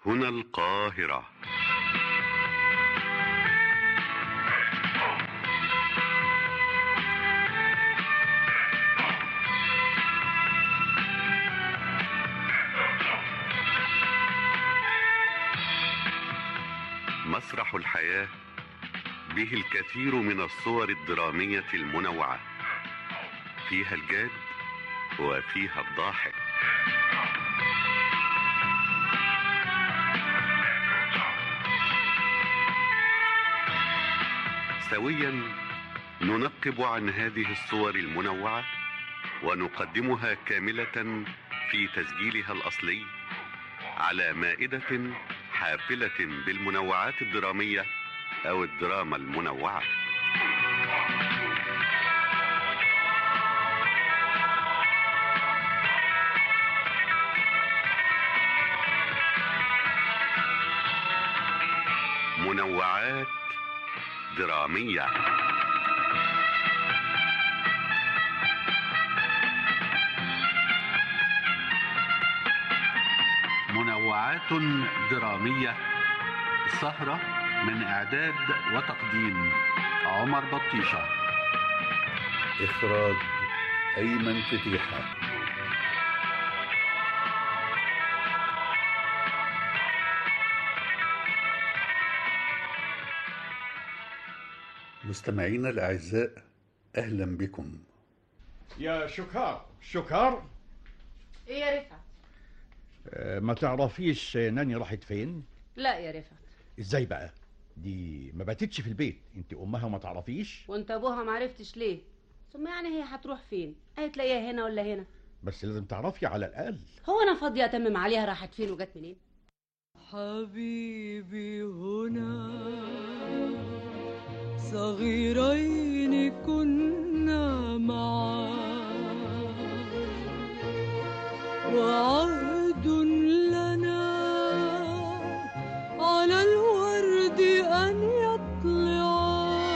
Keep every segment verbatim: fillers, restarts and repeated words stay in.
هنا القاهرة. مسرح الحياة به الكثير من الصور الدرامية المنوعة، فيها الجاد وفيها الضاحك. سويا ننقب عن هذه الصور المنوعة ونقدمها كاملة في تسجيلها الأصلي على مائدة حافلة بالمنوعات الدرامية أو الدراما المنوعة. منوعات درامية. منوعات درامية، سهرة من إعداد وتقديم عمر بطيشة، إخراج أيمن فتيحة. مستمعينا الأعزاء، أهلا بكم. يا شكار شكار. ايه يا رفعت؟ أه ما تعرفيش ناني راحت فين؟ لا يا رفعت. ازاي بقى؟ دي ما باتتش في البيت، انت امها وما تعرفيش؟ وانت ابوها ما عرفتش ليه؟ ثم يعني هي هتروح فين؟ هتلاقيها هنا ولا هنا؟ بس لازم تعرفي على الاقل. هو انا فاضيه اتمم عليها راحت فين وجت منين؟ حبيبي هنا صغيرين كنا معا وعهد لنا على الورد أن يطلع.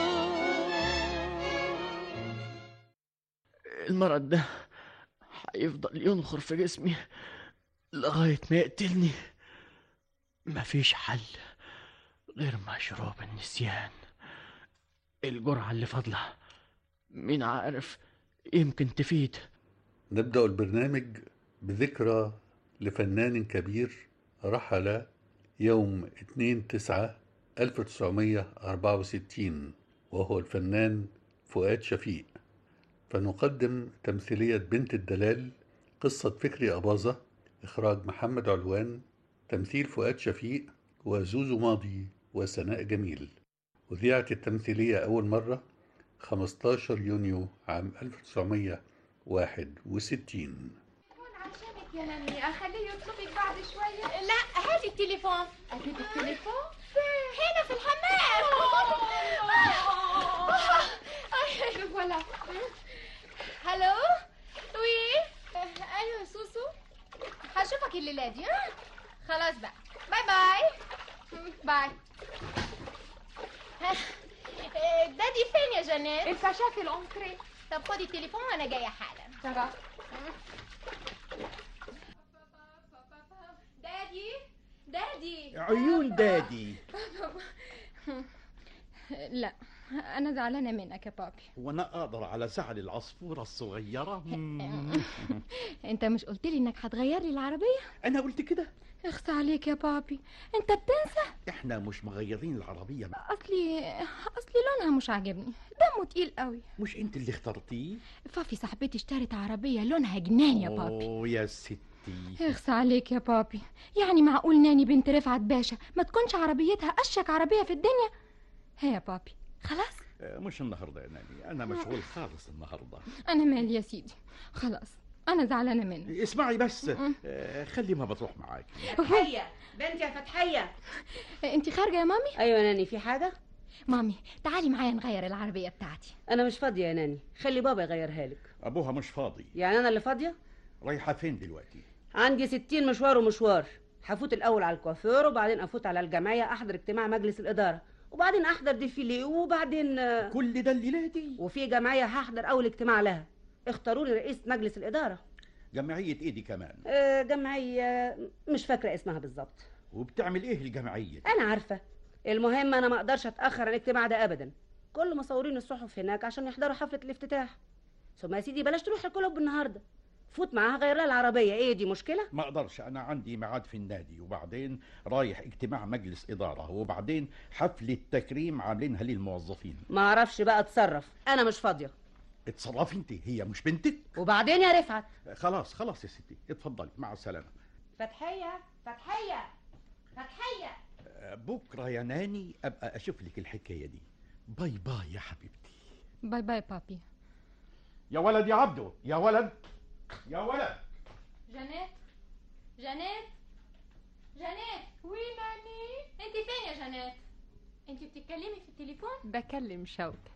المرض ده هيفضل ينخر في جسمي لغاية ما يقتلني. مفيش حل غير مشروب النسيان. الجرعة اللي فاضلة مين عارف يمكن تفيد. نبدأ البرنامج بذكرى لفنان كبير رحل يوم اثنين تسعة ألف وتسعمائة وأربعة وستين، وهو الفنان فؤاد شفيق. فنقدم تمثيلية بنت الدلال، قصة فكري أباظة، إخراج محمد علوان، تمثيل فؤاد شفيق وزوزو ماضي وسناء جميل. أذيعت التمثيلية أول مرة خمسة عشر يونيو عام ألف وتسعمائة وواحد وستين. عشانك يا ناني، أخليه يطلبك بعد شوية. لا، هاتي التليفون. أجيب التليفون؟ هنا في الحمام. ولا هلو؟ وي؟ أيوة سوسو، هشوفك الليلة دي. خلاص بقى، باي باي باي. دادي فين يا جنات؟ الفاشا في الأنتريه. طب خدي التليفون وأنا جاية حالا. تمام. دادي دادي عيون دادي. لا، أنا زعلانة منك يا بابي. وانا اقدر على زعل العصفورة الصغيرة؟ أنت مش قلت لي إنك هتغير لي العربية؟ انا قلت كده؟ اخس عليك يا بابي، أنت بتنسى. احنا مش مغيرين العربية. أصلي أصلي لونها مش عاجبني، دمه تقيل قوي. مش انت اللي اخترتيه؟ فافي صاحبتي اشترت عربية لونها جنان يا بابي. اوه يا ستي، اخس عليك يا بابي. يعني معقول ناني بنت رفعت باشا ما تكونش عربيتها أشك عربية في الدنيا؟ ها يا بابي خلاص. مش النهاردة يا ناني، انا مشغول خالص النهاردة. أنا مالي يا سيدي، خلاص أنا زعلانة منك. اسمعي بس، آه خلي ما بتروح معاك. فتحية بنتي يا فتحية. انت خارجة يا مامي؟ ايوه ناني، في حاجة؟ مامي تعالي معايا نغير العربية بتاعتي. انا مش فاضية يا ناني، خلي بابا يغيرها لك. ابوها مش فاضي. يعني انا اللي فاضية؟ رايحة فين دلوقتي؟ عندي ستين مشوار ومشوار. هفوت الاول على الكوافير، وبعدين افوت على الجمعية احضر اجتماع مجلس الادارة، وبعدين احضر ديفيلي، وبعدين كل ده الليلة دي؟ وفي جمعية هحضر اول اجتماع لها، اختاروا لي رئيس مجلس الادارة. جمعية ايه دي كمان؟ آه جمعية مش فاكرة اسمها بالظبط. وبتعمل ايه الجمعيه دي؟ انا عارفه. المهم انا ما اقدرش اتاخر عن الاجتماع ده ابدا. كل مصورين الصحف هناك عشان يحضروا حفله الافتتاح. ثم يا سيدي بلاش تروح الكلوب النهارده، فوت معاها غير لها العربيه. ايه دي مشكله؟ ما اقدرش، انا عندي ميعاد في النادي، وبعدين رايح اجتماع مجلس اداره، وبعدين حفله تكريم عاملينها للموظفين. ما اعرفش بقى اتصرف، انا مش فاضيه. اتصرفي انت، هي مش بنتك. وبعدين يا رفعت؟ خلاص خلاص يا ستي، اتفضلي مع السلامه. فتحيه فتحيه فتحيه. بكره يا ناني ابقى اشوف لك الحكايه دي. باي باي يا حبيبتي. باي باي بابي. يا ولد يا عبدو، يا ولد يا ولد. جانيت جانيت جانيت. وي ناني؟ انت فين يا جانيت؟ انت بتتكلمي في التليفون؟ بكلم شوكت.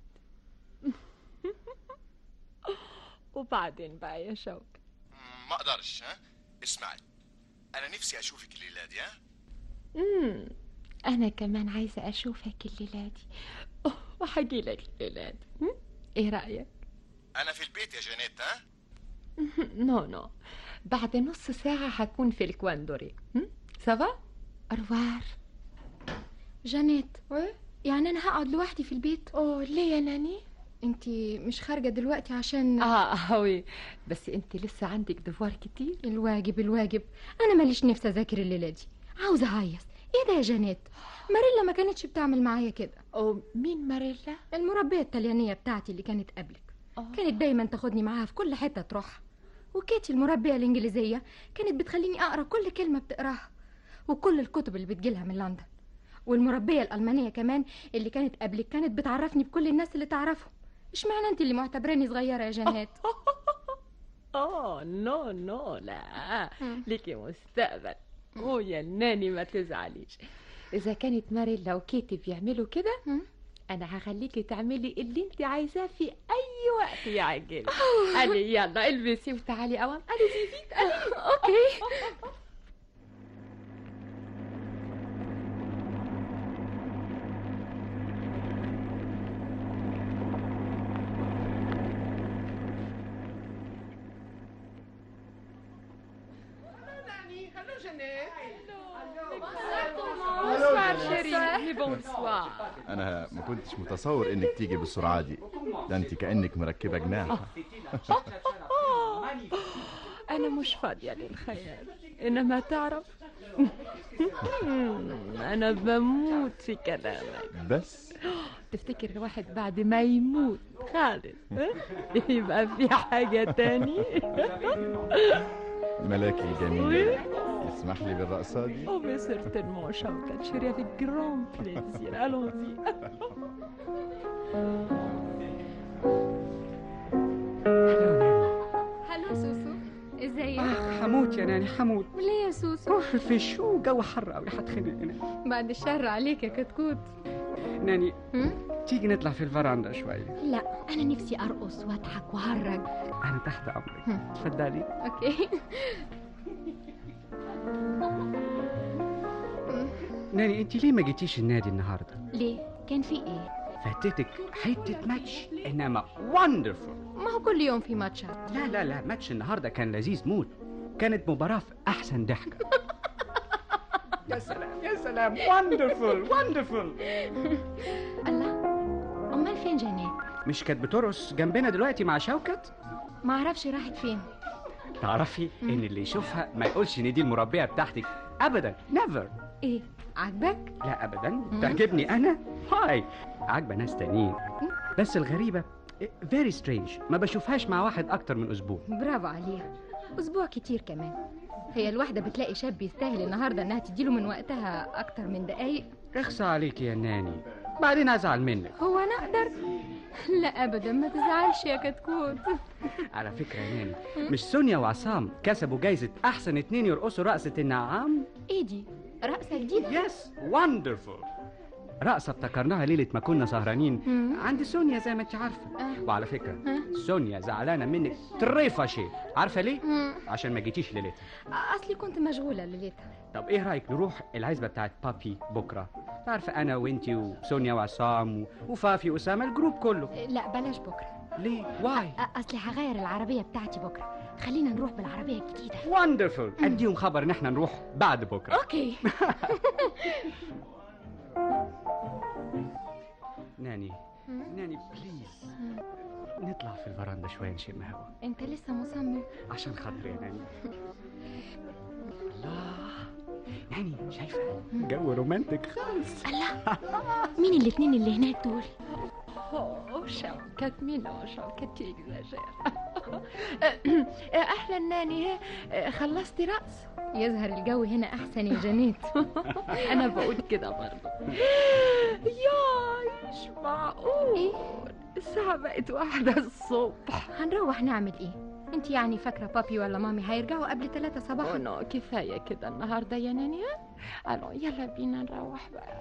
وبعدين بقى يا شوكت؟ ما اقدرش. ها اسمعي، انا نفسي اشوفك الليله دي. ها امم انا كمان عايزه اشوفك الليله دي، وهجي لك الليله دي. ايه رايك؟ انا في البيت يا جانيت. ها نو نو، بعد نص ساعه هكون في الكواندوري. سافا أروار. جانيت، يعني انا هقعد لوحدي في البيت؟ اوه ليه يا ناني؟ انتي مش خارجه دلوقتي عشان اه وي، بس انت لسه عندك دفوار كتير. الواجب الواجب. انا ماليش نفسي اذاكر الليله دي، عاوزه اهيص. ايه ده يا جانيت؟ ماريلا ما كانتش بتعمل معايا كده. او مين ماريلا؟ المربيه الطليانيه بتاعتي اللي كانت قبلك. أوه. كانت دايما تاخدني معاها في كل حته تروحها. وكيتي المربيه الانجليزيه كانت بتخليني اقرا كل كلمه بتقراها، وكل الكتب اللي بتجيلها من لندن. والمربيه الالمانيه كمان اللي كانت قبلك كانت بتعرفني بكل الناس اللي تعرفهم. اشمعنى انت اللي معتبراني صغيره يا جانيت؟ اه نو نو، لا ليكي مستقبل. اوه يا ناني ما تزعليش. اذا كانت ماريلا وكيتي بيعملوا كده، انا هخليكي تعملي اللي انت عايزاه في اي وقت يعجبك. قالي يلا البسي وتعالي قوام. قالي زيفيك. قالي اوكي. أنا ما كنتش متصور إنك تيجي بالسرعة دي، ده أنت كأنك مركبة جناح. أنا مش فاضية للخيال، إنما تعرف أنا بموت في كلامك. بس تفتكر الواحد بعد ما يموت خالص يبقى في حاجة تاني؟ ملاكي الجميل، اسمح لي بالرقصة دي. Oh mais certainement Shaukat, chérie, avec grand plaisir. Allons-y. هلو سوسو، ازيك؟ اخ حموت يا ناني حموت. ليه يا سوسو؟ في شو جو حر قوي حتخنق هنا. بعد الشر عليك يا كتكوت. ناني تيجي نطلع في الفراندا شوي؟ لا انا نفسي ارقص واضحك وهرج. انا تحت امرك، تفضلي. اوكي. ناني انت ليه ما جيتيش النادي النهارده؟ ليه؟ كان في ايه؟ فاتتك حته ماتش انما وندرفول. ما هو كل يوم في ماتشات. لا لا لا، ماتش النهارده كان لذيذ موت، كانت مباراه في احسن ضحكه. يا سلام يا سلام، وندرفول وندرفول. الله، امال فين جانيت؟ مش كانت بترقص جنبنا دلوقتي مع شوكت؟ ما اعرفش راحت فين. تعرفي ان اللي يشوفها ما يقولش ان دي المربيه بتاعتك ابدا، نيفر. ايه عاجبك؟ لا ابدا، تعجبني انا. هاي عاجبه ناس تانيين، بس الغريبه فيري سترينج ما بشوفهاش مع واحد اكتر من اسبوع. برافو عليها، اسبوع كتير كمان. هي الواحدة بتلاقي شاب يستاهل النهارده انها تديله من وقتها اكتر من دقايق؟ اخصى عليك يا ناني، بعدين ازعل منك. هو انا اقدر؟ لا ابدا، ما تزعلش يا كتكوت. على فكره يا ناني، مش سونيا وعصام كسبوا جايزه احسن اتنين يرقصوا رقصه النعام؟ ايه دي؟ رقصه جديده؟ يس وندرفول. رقصه ابتكرناها ليله ما كنا سهرانين عند سونيا زي ما انت عارفه. أه. وعلى فكره أه. سونيا زعلانه منك تريفاشي، عارفه ليه؟ مم. عشان ما جيتيش ليلتها. اصلي كنت مشغوله ليلتها. طب ايه رايك نروح العزبه بتاعت بابي بكره؟ تعرف انا وانتي وسونيا وعصام وفافي واسامه، الجروب كله. لا بلاش بكره. ليه؟ واي؟ اصلي هغير العربيه بتاعتي بكره، خلينا نروح بالعربيه الجديده. وندرفul. اديهم خبر ان احنا نروح بعد بكره. اوكي. ناني ناني بليز نطلع في الفرندا شويه نشم هوا. انت لسه مصمم؟ عشان خاطري يا ناني. الله ناني شايفه جو رومانتك خالص. الله مين الاتنين اللي هناك دول؟ اوه شوكت مينو شوكت اكزاجير. اهلا ناني، خلصتي رقص؟ يظهر الجو هنا احسن يا جنات. انا بقول كده برضه. يا مش معقول ايه الساعة بقت واحدة الصبح. هنروح نعمل ايه؟ انت يعني فاكرة بابي ولا مامي هيرجعوا قبل ثلاثة صباحا؟ نو كفاية كده النهاردة يا ناني. الو يلا بينا نروح بقى.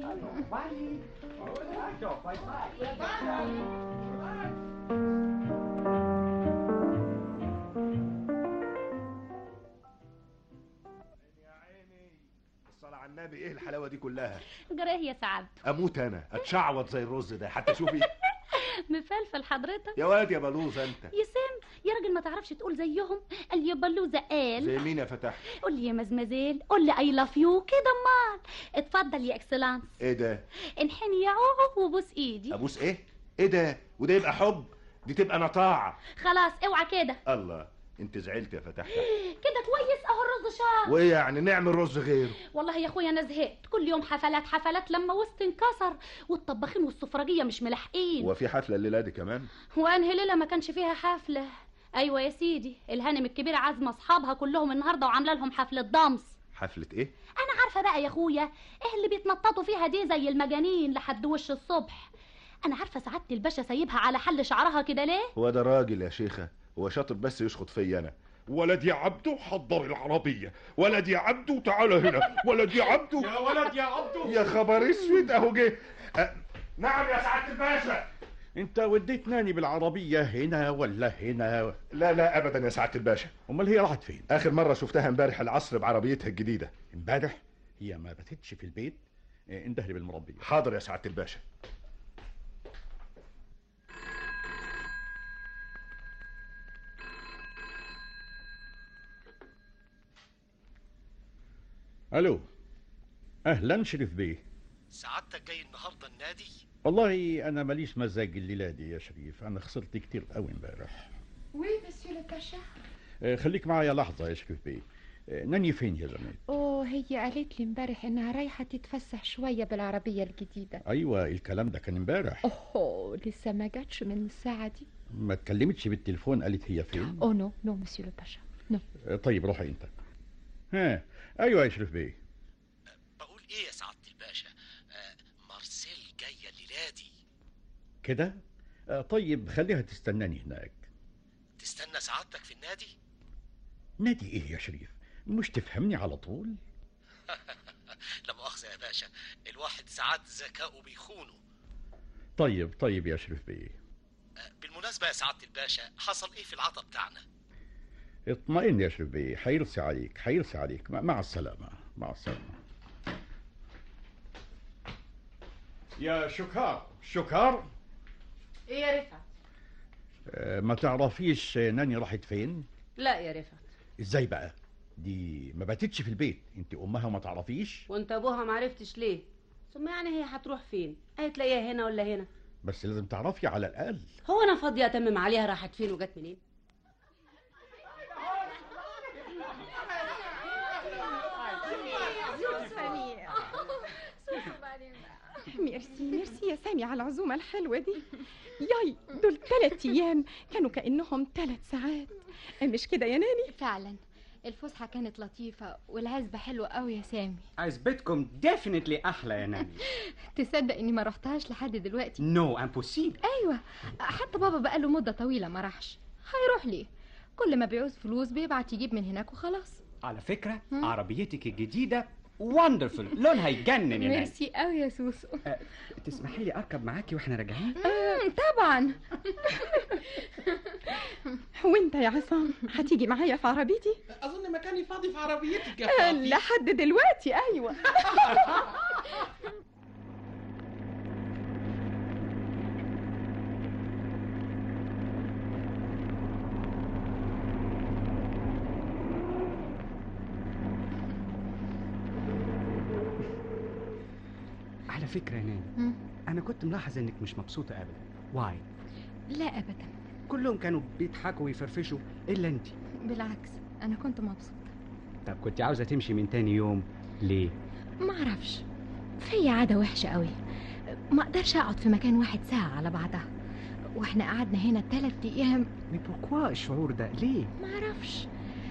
الصلاة على النبي، ايه الحلاوة دي كلها؟ جراه يا سعد. اموت انا اتشعوط زي الرز ده. حتى شوفي مفلفل حضرتك يا واد يا بلوزة انت. يا سام يا راجل ما تعرفش تقول زيهم. قال يا بلوزة قال. زي مين يا فتح؟ قول لي يا مزمزيل، قول لي اي لاف يو كده. امال اتفضل يا اكسلانس. ايه ده؟ انحني يا عوعو وبوس ايدي. ابوس ايه؟ ايه ده؟ وده يبقى حب؟ دي تبقى نطاعة. خلاص اوعى كده. الله انت زعلت يا فتح. كده كويس اهو الرز شار. وايه يعني نعمل رز غيره؟ والله يا اخويا انا زهقت، كل يوم حفلات حفلات لما وسط انكسر والطباخين والسفرجيه مش ملاحقين. هو في حفله الليله دي كمان؟ وانهي ليله ما كانش فيها حفله؟ ايوه يا سيدي، الهانم الكبيره عازمه اصحابها كلهم النهارده وعامله لهم حفله ضمس. حفله ايه؟ انا عارفه بقى يا اخويا، ايه اللي بيتنططوا فيها دي زي المجانين لحد وش الصبح. انا عارفه سعاده الباشا سايبها على حل شعرها كده ليه؟ هو ده راجل يا شيخه، هو شاطر بس يشخط فيا انا. ولد يا عبدو حضر العربية، ولد يا عبدو تعال هنا، ولد يا عبدو. يا ولد يا عبدو. يا خبر اسود اهو جه. أه نعم يا سعادة الباشا. انت وديت ناني بالعربية هنا ولا هنا؟ لا لا ابدا يا سعادة الباشا. امال هي راحت فين؟ اخر مرة شفتها امبارح العصر بعربيتها الجديدة. امبارح؟ هي ما باتتش في البيت؟ اندهلي بالمربية. حاضر يا سعادة الباشا. الو اهلا شريف بيه. سعادتك جاي النهارده النادي؟ والله انا ماليش مزاج الليله دي يا شريف، انا خسرت كتير قوي امبارح. وي مسيو لو باشا. خليك معايا لحظه يا شريف بيه. ناني فين يا زمان؟ اوه هي قالت لي امبارح انها رايحه تتفسح شويه بالعربيه الجديده. ايوه الكلام ده كان امبارح. اوه لسه ما جاتش من الساعه دي. ما اتكلمتش بالتليفون قالت هي فين؟ اوه نو نو مسيو لو باشا نو. طيب روحي انت. ها ايوه يا شريف بيه. بقول ايه يا سعاده الباشا، آه مارسيل جايه الليله دي كده. آه طيب خليها تستناني هناك. تستنى سعادتك في النادي؟ نادي ايه يا شريف؟ مش تفهمني على طول؟ لا مؤاخذه يا باشا، الواحد ساعات ذكاؤه بيخونه. طيب طيب يا شريف بيه. آه بالمناسبه يا سعاده الباشا، حصل ايه في العطا بتاعنا؟ اطمئن يا شريف بيه، حيرسي عليك حيرسي عليك. مع السلامة مع السلامة. يا شكار شكار. ايه يا رفعت؟ آه ما تعرفيش ناني راحت فين؟ لا يا رفعت. ازاي بقى؟ دي ما باتتش في البيت، انت امها وما تعرفيش؟ وانت ابوها ما عرفتش ليه؟ ثم يعني هي هتروح فين؟ هتلاقيها هنا ولا هنا؟ بس لازم تعرفي على الاقل. هو انا فاضيه اتمم عليها راحت فين وجت منين؟ ميرسي ميرسي يا سامي على العزومة الحلوة دي. ياي دول ثلاث أيام كانوا كأنهم ثلاث ساعات، مش كده يا ناني؟ فعلا الفسحة كانت لطيفة والعزبة حلوة قوي يا سامي. عزبتكم ديفينتلي أحلى يا ناني. تصدق إني ما رحتهاش لحد دلوقتي؟ نو امبوسيبل. أيوة حتى بابا بقاله مدة طويلة ما راحش. هيروح ليه؟ كل ما بيعوز فلوس بيبعت يجيب من هناك وخلاص. على فكرة هم؟ عربيتك الجديدة وندرفul، لونها يجنن يا ناني. ميرسي قوي يا سوسو. أه تسمحي لي اركب معاكي واحنا راجعين؟ طبعا. وانت يا عصام هتيجي معايا في عربيتي؟ اظن مكاني فاضي في عربيتك يا أه لحد دلوقتي. ايوه. على فكره يا ناني، مم. انا كنت ملاحظ انك مش مبسوطه ابدا. واي؟ لا ابدا، كلهم كانوا بيضحكوا ويفرفشوا الا انت. بالعكس انا كنت مبسوطه. طب كنت عاوزه تمشي من تاني يوم ليه؟ ما اعرفش، في عاده وحشه قوي، ما اقدرش اقعد في مكان واحد ساعه على بعضها، واحنا قعدنا هنا ثلاث ايام. بوركوا الشعور ده ليه؟ ما اعرفش.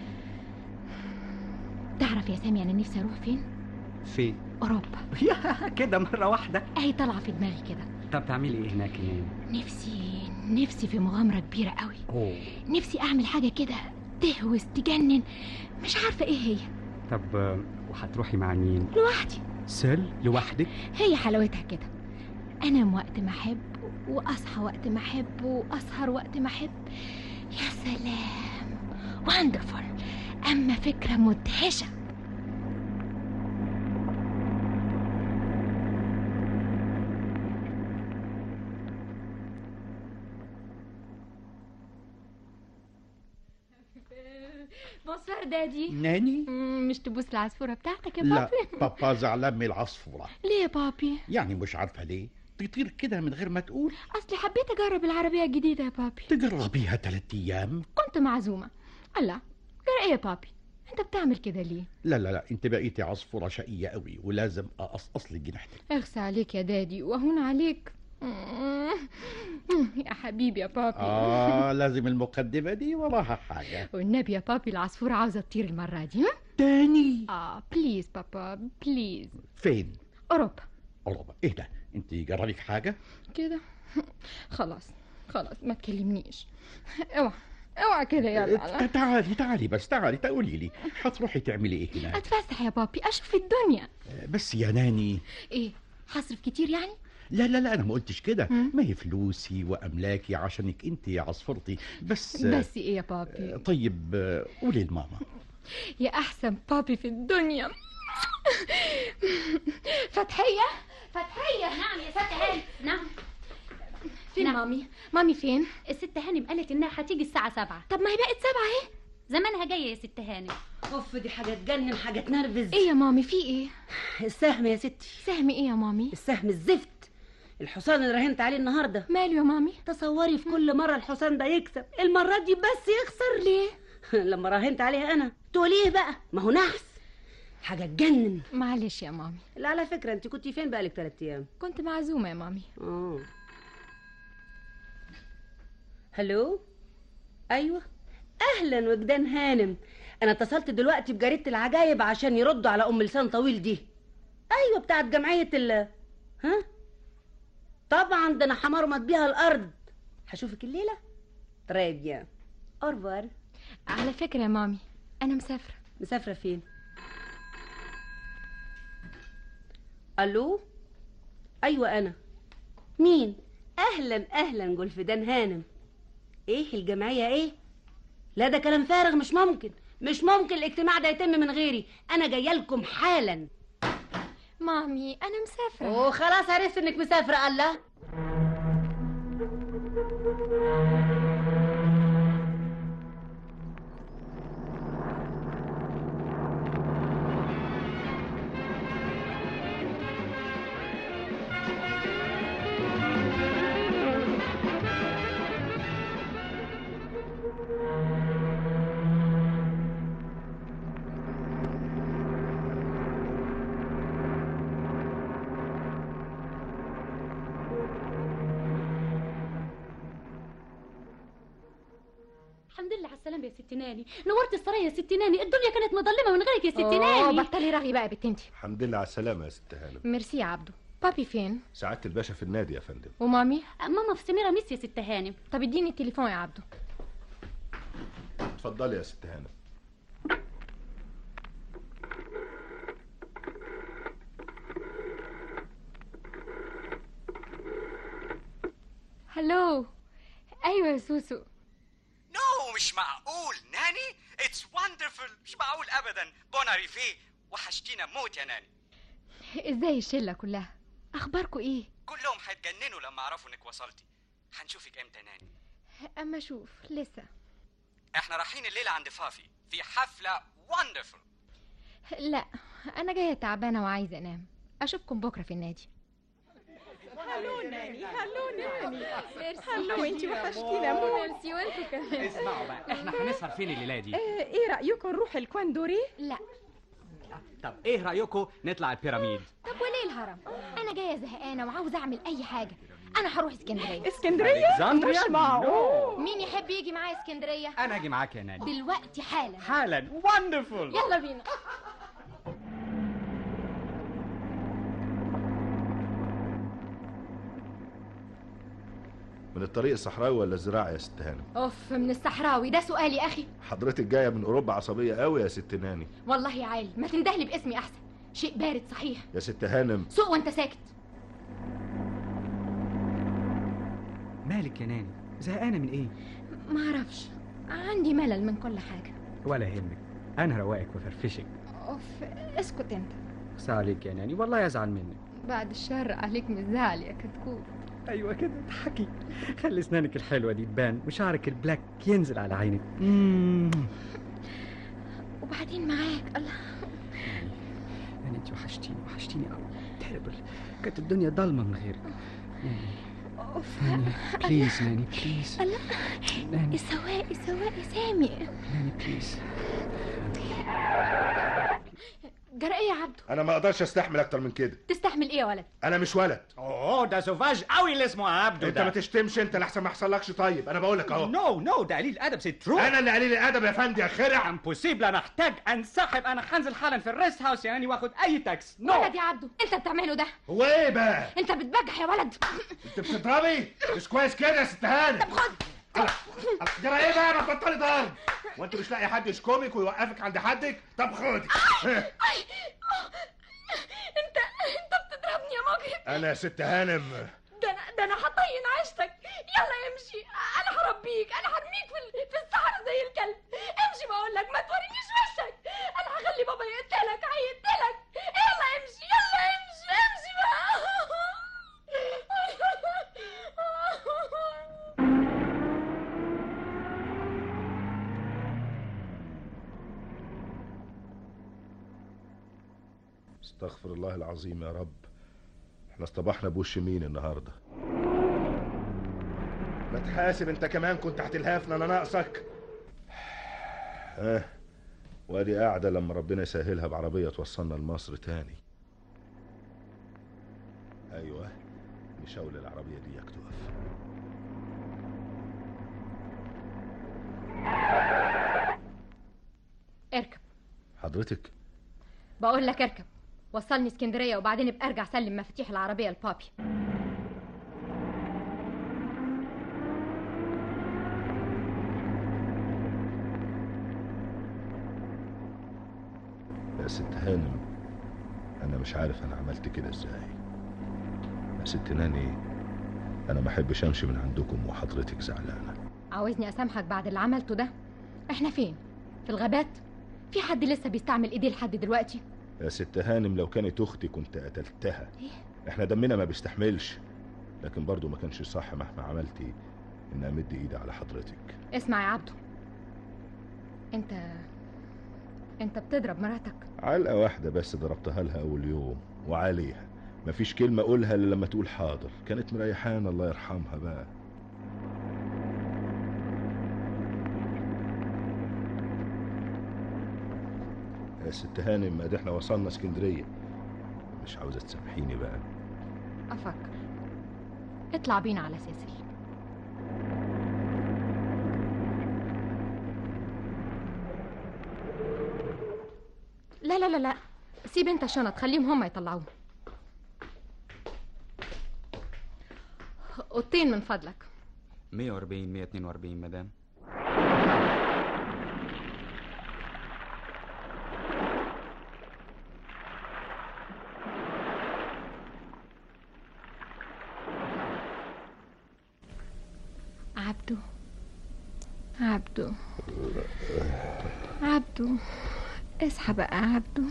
تعرف يا سامي انا نفسي اروح فين؟ فين؟ اوروبا. يا كده مره واحده؟ اهي طالعه في دماغي كده. طب تعملي ايه هناك يا ناني؟ نفسي نفسي في مغامره كبيره قوي. اوه. نفسي اعمل حاجه كده تهوس تجنن، مش عارفه ايه هي. طب آه، وهتروحي مع مين؟ لوحدي. سل لوحدك؟ هي حلاوتها كده، انام وقت ما احب واصحى وقت ما احب واسهر وقت ما احب. يا سلام، وندرفول. اما فكره مدهشه. بونسوار دادي. ناني؟ مم، مش تبوس العصفورة بتاعتك يا لا، بابي؟ بابا زعلان من العصفورة. ليه يا بابي؟ يعني مش عارفة ليه تطير كده من غير ما تقول. أصلي حبيت أجرب العربية الجديدة يا بابي. تجربيها ثلاث أيام؟ كنت معزومة. الله، جرى إيه يا بابي؟ أنت بتعمل كده ليه؟ لا لا لا، أنت بقيتي عصفورة شقية قوي ولازم أقصقص لك جناحتك. اغسى عليك يا دادي وهون عليك. يا حبيبي يا بابي. آه لازم المقدمة دي وراها حاجة. والنبي يا بابي العصفورة عاوزة تطير المرة دي. تاني؟ آه بليز بابا بليز. فين؟ أوروبا. أوروبا؟ إيه ده؟ أنت جرالك حاجة؟ كده خلاص خلاص ما تكلمنيش. اوعى اوعى كده يلا. تعالي تعالي بس تعالي تقولي لي هتروحي تعملي إيه هناك؟ أتفسح يا بابي، أشوف الدنيا. بس يا ناني. إيه، هصرف كتير يعني؟ لا لا لا، انا ما قلتش كده، ما هي فلوسي واملاكي عشانك انت يا عصفورتي. بس بس ايه يا بابي؟ طيب قولي لماما. يا احسن بابي في الدنيا. فتحية فتحية. نعم يا ست هانم. نعم. فين نعم. مامي؟ مامي فين؟ الست هانم قالت انها هتيجي الساعة سبعة. طب ما هي بقت سبعة اهي. زمانها جاية يا ست هانم. اوف، دي حاجة تجنن، حاجة تنرفز. ايه يا مامي في ايه؟ السهم يا ستي. سهم ايه يا مامي؟ السهم الزفت، الحصان اللي راهنت عليه النهارده. ماله يا مامي؟ تصوري في كل مرة الحصان ده يكسب، المرة دي بس يخسر. ليه؟ لما راهنت عليها انا. تقولي ايه بقى؟ ما هو نحس، حاجة تجنن. معلش يا مامي. لا على فكرة انت كنتي فين بقالك ثلاث ايام؟ كنت معزومة يا مامي. اه. هلو. ايوه اهلا وجدان هانم، انا اتصلت دلوقتي بجريدة العجايب عشان يردوا على ام لسان طويل دي. ايوه بتاعت جمعية ال ها طبعا، ده انا حمرمط بيها الارض. هشوفك الليلة. طيب يا اورفوار. على فكرة يا مامي انا مسافرة. مسافرة فين؟ الو. ايوه انا. مين؟ اهلا اهلا جولفدان هانم. ايه الجمعية ايه؟ لا ده كلام فارغ، مش ممكن مش ممكن الاجتماع ده يتم من غيري، انا جايه لكم حالا. مامي انا مسافرة. اوه خلاص عرفت انك مسافرة. الله. الحمد لله على السلامة يا ست ناني، نورت السرايا يا ست ناني، الدنيا كانت مظلمة من غيرك يا ست ناني. بطلي رغي بقى يا بنت انتي. الحمد لله على السلامة يا ست هانم. ميرسي يا عبدو. بابي فين؟ سعادة الباشا في النادي يا فندم. ومامي؟ ماما في سميرة ميس يا ست هانم. طب اديني التليفون يا عبدو. اتفضلي يا ست هانم. هلو. ايوه يا سوسو. نو مش معقول ناني، اتس وندرفul. مش معقول ابدا. بوناريفي، وحشتينا موت يا ناني. ازاي الشله كلها؟ اخباركم ايه؟ كلهم هيتجننوا لما عرفوا انك وصلتي. هنشوفك امتى ناني؟ اما اشوف لسه. احنا رايحين الليله عند فافي في حفله وندرفul. لا انا جايه تعبانه وعايزه انام. اشوفكم بكره في النادي. هلو ناني هلو ناني هلو انتي وحشتينا موت. ميرسي وانتوا كمان. اسمعوا بقى، احنا هنسهر فين الليله دي؟ آه، ايه رايكم نروح الكواندوري؟ لا. طب ايه رايكم نطلع البيراميد؟ طب وليه الهرم؟ انا جايه زهقانه وعاوزه اعمل اي حاجه. انا هروح اسكندريه. اسكندريه؟ مش معقول. مين يحب يجي معايا اسكندريه؟ انا اجي معاك يا ناني دلوقتي حالا. حالا. وندرفول. يلا بينا. من الطريق الصحراوي ولا الزراعي يا ست هانم؟ اوف، من الصحراوي. ده سؤال يا اخي. حضرتك جايه من اوروبا عصبيه قوي يا ست ناني. والله يا عالي ما تندهلي باسمي احسن. شيء بارد صحيح. يا ست هانم سوق وانت ساكت. مالك يا ناني؟ زهقانه من ايه؟ ما اعرفش، عندي ملل من كل حاجه. ولا يهمك، انا هروقك وفرفشك. اوف، اسكت انت. اخصى عليك يا ناني، والله يزعل منك. بعد الشر عليك من زعل يا كتكوت. ايوه كده اضحكي، خلي اسنانك الحلوه دي تبان وشعرك البلاك ينزل على عينك. وبعدين معاك الله. يعني انت وحشتيني وحشتيني قوي. تهربل، كانت الدنيا ضلمه من غيرك. ناني اوف ناني بليز، ناني بليز. الله، ناني السواق السواق يا سامي. ناني بليز. جرى ايه يا عبدو؟ انا ما اقدرش استحمل اكتر من كده. تستحمل ايه يا ولد؟ انا مش ولد. اوه ده سوفاج قوي اللي اسمه عبده. انت ما تشتمش، انت لحسن ما يحصلكش. طيب انا بقول لك اهو. نو نو ده قليل ادب. سي ترو. انا اللي قليل الادب يا فندي يا خرع. امبوسيبل، انا احتاج انسحب. انا هنزل حالا في الريست هاوس يا ناني واخد اي تاكس. نو ولد يا عبدو، انت بتعمله ده هو ايه بقى؟ انت بتبجح يا ولد. انت بتضربي؟ مش كويس كده يا ست هانم. طب خد. جرى ايه بقى؟ ما تبطلي ضرب. وانت مش لاقي حد يشكمك ويوقفك عند حدك؟ طب خدي. انت انت بتضربني يا مجرم. انا يا ست هانم ده انا ده انا هطين عيشتك. يلا امشي، انا هربيك. انا هرميك في ال- في الصحراء زي الكلب. امشي بقول لك، ما تورينيش وشك. انا هخلي بابا يقتلك هيقتلك. يلا امشي، يلا امشي امشي بقى. استغفر الله العظيم يا رب. احنا اصطبحنا بوش مين النهارده؟ ما تحاسب انت كمان، كنت هتلهفنا انا ناقصك. ها وادي قاعده لما ربنا يسهلها بعربيه توصلنا لمصر تاني. ايوه نشاول العربيه دي تقف. اركب. حضرتك بقول لك اركب، وصلني اسكندريه وبعدين ابقى ارجع سلم مفاتيح العربيه لبابي. يا ست هانم انا مش عارف انا عملت كده ازاي. يا ست ناني انا ما احبش امشي من عندكم وحضرتك زعلانه. عاوزني اسامحك بعد اللي عملته ده؟ احنا فين؟ في الغابات؟ في حد لسه بيستعمل ايديه لحد دلوقتي؟ يا ست هانم لو كانت اختي كنت قتلتها. احنا دمنا ما بيستحملش، لكن برضو ما كانش صح مهما عملتي ان امد ايدي على حضرتك. اسمع يا عبدو، انت انت بتضرب مراتك. علقه واحده بس ضربتها لها اول يوم وعليها، مفيش كلمه اقولها الا لما تقول حاضر. كانت مريحانه الله يرحمها بقى. يا ست هانم ادي احنا وصلنا اسكندريه، مش عاوزه تسامحيني بقى؟ افكر. اطلع بينا على سيسل. لا لا لا لا، سيب انت الشنط، خليهم هم يطلعوه. اوضتين من فضلك. مية وأربعين مية واتنين وأربعين مدام. عبدو عبدو عبدو اصحى بقى عبدو.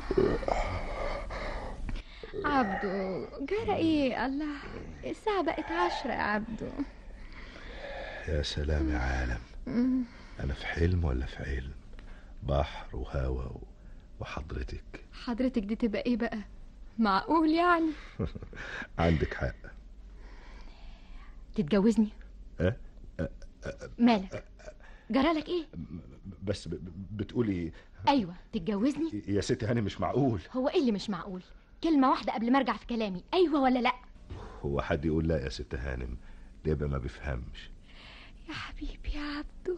عبدو جرى ايه؟ الله، الساعة بقت عشرة يا عبدو. يا سلام يا عالم، انا في حلم ولا في علم؟ بحر وهوا وحضرتك. حضرتك دي تبقى ايه بقى؟ معقول يعني؟ عندك حق. تتجوزني؟ أه؟ مالك؟ جرالك ايه؟ بس ب- ب- بتقولي ايوه تتجوزني. يا ستي هاني مش معقول. هو ايه اللي مش معقول؟ كلمه واحده قبل ما ارجع في كلامي، ايوه ولا لا؟ هو حد يقول لا يا ست هانم؟ ده يبقى ما بيفهمش. يا حبيبي يا عبدو.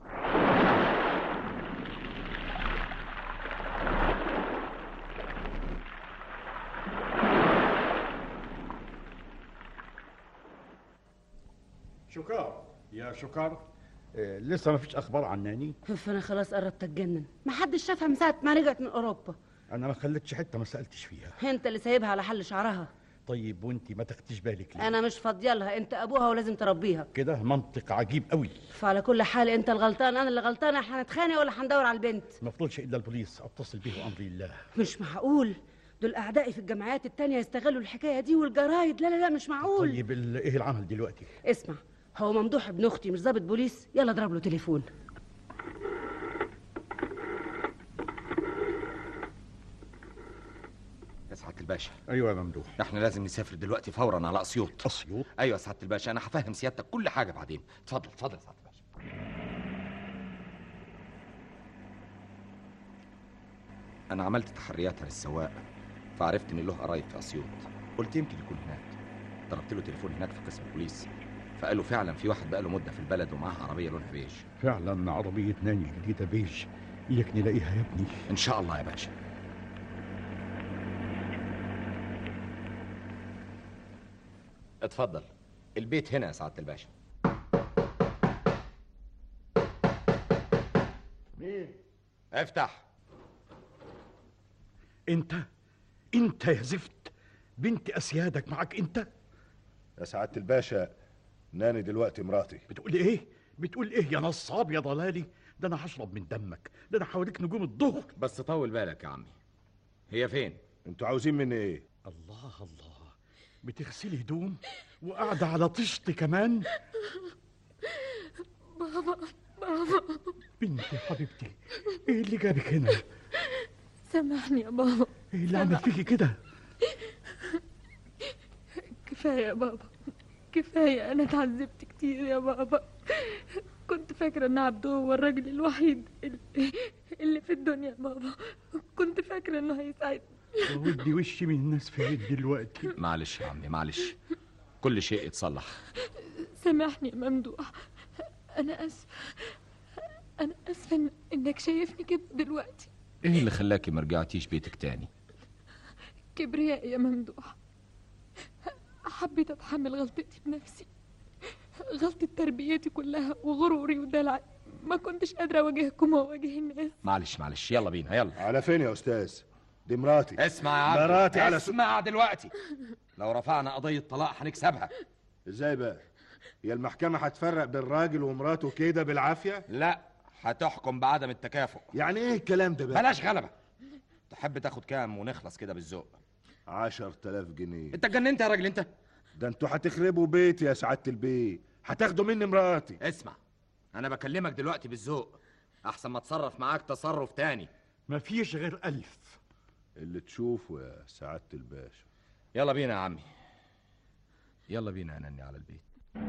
شكار يا شكار، آه لسه ما فيش اخبار عن ناني. فانا خلاص قربت اتجنن، ما حدش شافها من ساعه ما رجعت من اوروبا. انا ما خليتش حته ما سالتش فيها. انت اللي سايبها على حل شعرها. طيب وانت ما تاخديش بالك ليه؟ انا مش فاضيه لها، انت ابوها ولازم تربيها. كده منطق عجيب قوي. فعلى كل حال انت الغلطان، انا اللي غلطانه. هنتخانق ولا هندور على البنت؟ ما فضلش الا البوليس، اتصل به وامر الله. مش معقول، دول اعدائي في الجامعات التانية يستغلوا الحكايه دي والجرايد. لا لا لا مش معقول. طيب ال- ايه العمل دلوقتي؟ اسمع، هو ممدوح ابن اختي مش ضابط بوليس؟ يلا اضرب له تليفون. يا سعاده الباشا. ايوه يا ممدوح. احنا لازم نسافر دلوقتي فورا على اسيوط. اسيوط؟ ايوه يا سعاده الباشا، انا هفهم سيادتك كل حاجه بعدين. اتفضل اتفضل يا سعاده الباشا. انا عملت تحريات للسواق، فعرفت ان له قرايب في اسيوط. قلت يمكن يكون هناك. ضربت له تليفون هناك في قسم البوليس، فقالوا فعلا في واحد بقاله مده في البلد ومعاه عربيه لونها بيج. فعلا عربيه ناني جديده بيج، اياك نلاقيها يا ابني. ان شاء الله يا باشا. اتفضل، البيت هنا يا سعاده الباشا. مين؟ افتح. انت انت يا زفت، بنت اسيادك معك انت؟ يا سعادة الباشا، ناني دلوقتي مراتي. بتقول ايه؟ بتقول ايه يا نصاب يا ضلالي؟ ده انا هشرب من دمك، ده انا حواليك نجوم الظهر. بس طول بالك يا عمي. هي فين؟ انتوا عاوزين مني ايه؟ الله الله، بتغسلي هدوم وقاعده على طشت كمان؟ بابا بابا بنتي حبيبتي، ايه اللي جابك هنا؟ سامحني يا بابا. ايه اللي عمل فيكي كده؟ كفايه يا بابا، كفايه. انا اتعذبت كتير يا بابا. كنت فاكره ان عبده هو الراجل الوحيد اللي, اللي في الدنيا يا بابا. كنت فاكره انه هيساعدني. ودي وشي من الناس فين دلوقتي؟ معلش يا عمي معلش، كل شيء يتصلح. سامحني يا ممدوح، انا اسفه. انا اسفه إن... انك شايفني كده دلوقتي. ايه اللي خلاكي ما رجعتيش بيتك تاني؟ كبرياء يا ممدوح. حبيت اتحمل غلطتي بنفسي، غلطة تربيتي كلها وغروري ودلعي. ما كنتش قادرة اواجهكم واواجه الناس. معلش معلش، يلا بينا يلا. على فين يا استاذ؟ دي مراتي. اسمع يا عبد، مراتي على اسمع دلوقتي. لو رفعنا قضية طلاق هنكسبها. ازاي بقى؟ هي المحكمة هتفرق بين راجل ومراته كده بالعافية؟ لا، هتحكم بعدم التكافؤ. يعني ايه الكلام ده بقى؟ بلاش غلبة. تحب تاخد كام ونخلص كده بالذوق؟ عشر تلاف جنيه. انت اتجننت يا راجل انت؟ ده انتوا هتخربوا بيتي يا سعادة البيه، هتاخدوا مني مراتي. اسمع، انا بكلمك دلوقتي بالذوق، احسن ما اتصرف معاك تصرف تاني. مفيش غير ألف. اللي تشوفه يا سعادة الباشا. يلا بينا يا عمي، يلا بينا يا نني على البيت.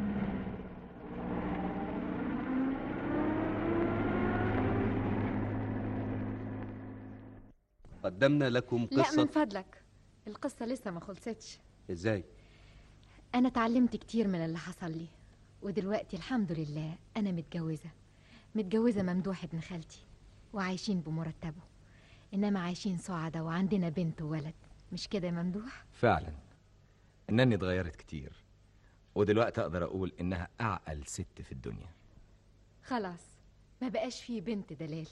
قدمنا لكم قصة. لا من فضلك، القصة لسه ما خلصتش. ازاي؟ أنا اتعلمت كتير من اللي حصل لي، ودلوقتي الحمد لله أنا متجوزة. متجوزة ممدوح ابن خالتي، وعايشين بمرتبه، إنما عايشين سعداء وعندنا بنت وولد. مش كده يا ممدوح؟ فعلا انني اتغيرت كتير، ودلوقتي اقدر اقول انها اعقل ست في الدنيا. خلاص ما بقاش فيه بنت دلال.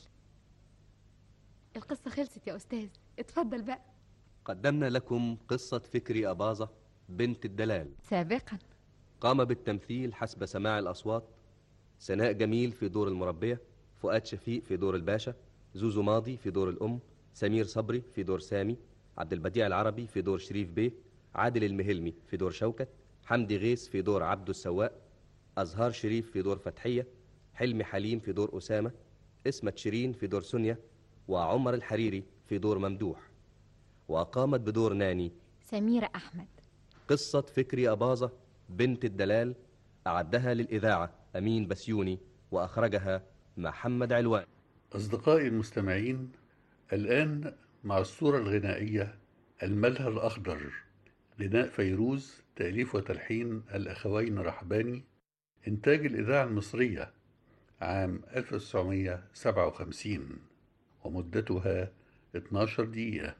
القصة خلصت يا أستاذ، اتفضل بقى. قدمنا لكم قصة فكري أباظة بنت الدلال. سابقا قام بالتمثيل حسب سماع الأصوات سناء جميل في دور المربية، فؤاد شفيق في دور الباشا، زوزو ماضي في دور الأم، سمير صبري في دور سامي، عبد البديع العربي في دور شريف بيه، عادل المهلمي في دور شوكت، حمدي غيث في دور عبده السواق، أزهار شريف في دور فتحية، حلمي حليم في دور أسامة، اسمت شيرين في دور سونيا، وعمر الحريري في دور ممدوح. وقامت بدور ناني سميرة أحمد. قصة فكري أباظة بنت الدلال أعدها للإذاعة أمين بسيوني، وأخرجها محمد علوان. أصدقائي المستمعين، الآن مع الصورة الغنائية الملهى الأخضر، غناء فيروز، تأليف وتلحين الأخوين رحباني، إنتاج الإذاعة المصرية عام ألف وتسعمائة وسبعة وخمسين، ومدتها اثناشر دقيقة.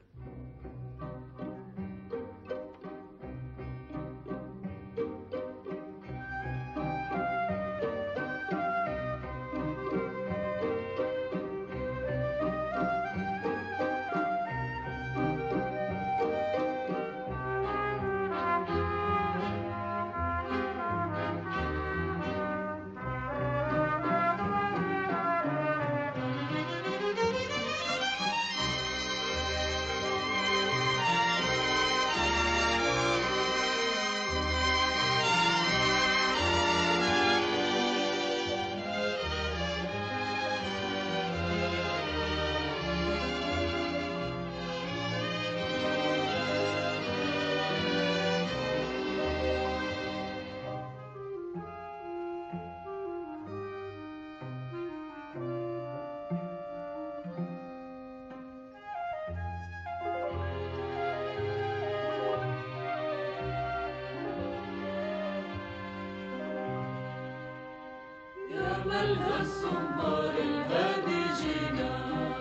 ملهى السمار الهادي جينا،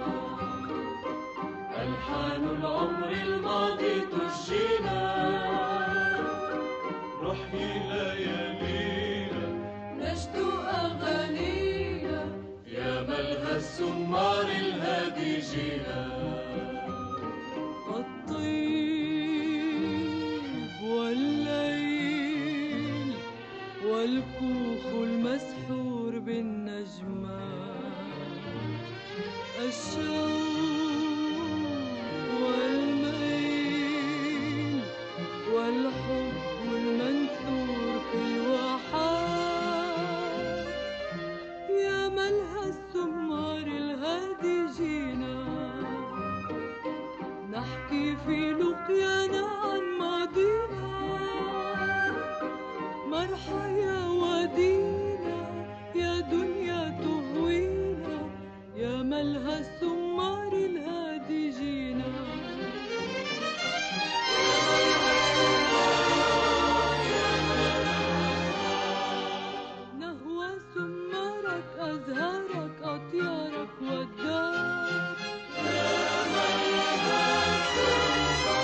ألحان العمر الماضي تشجينا، نحيي ليالينا، نشدو أغانينا، يا ملهى السمار الهادي جينا. الطيب والليل والكوخ المسحور بالنجمات، الشوق والميل والحب المنثور في الواحات، يا ملهى السمار الهادي جينا، نحكي في لقيانا عن ماضينا، مرحى يا ودينا، يا دنيا تهوينا، يا ملهى السمار الهادي جينا. نهوى سمارك أزهارك أطيارك والدار، يا ملهى السمار.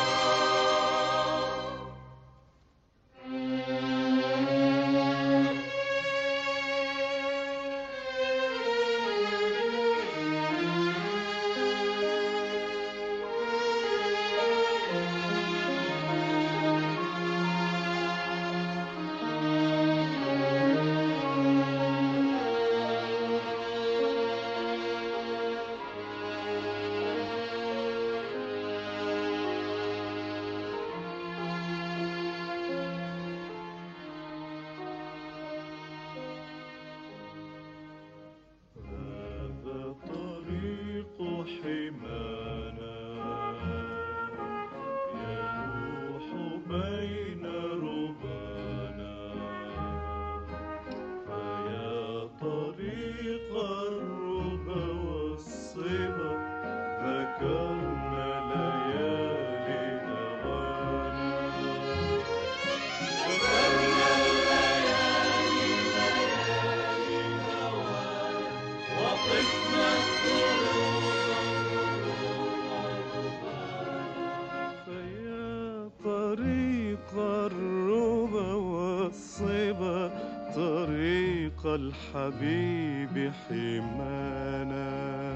حمانا يروح بين ربانا، فيا طريق الربا والصبا ذكرنا ليالي نوانا، ذكرنا الليالي ليالي نوانا، وقفنا طريق الربا والصبا طريق الحبيب حمانا.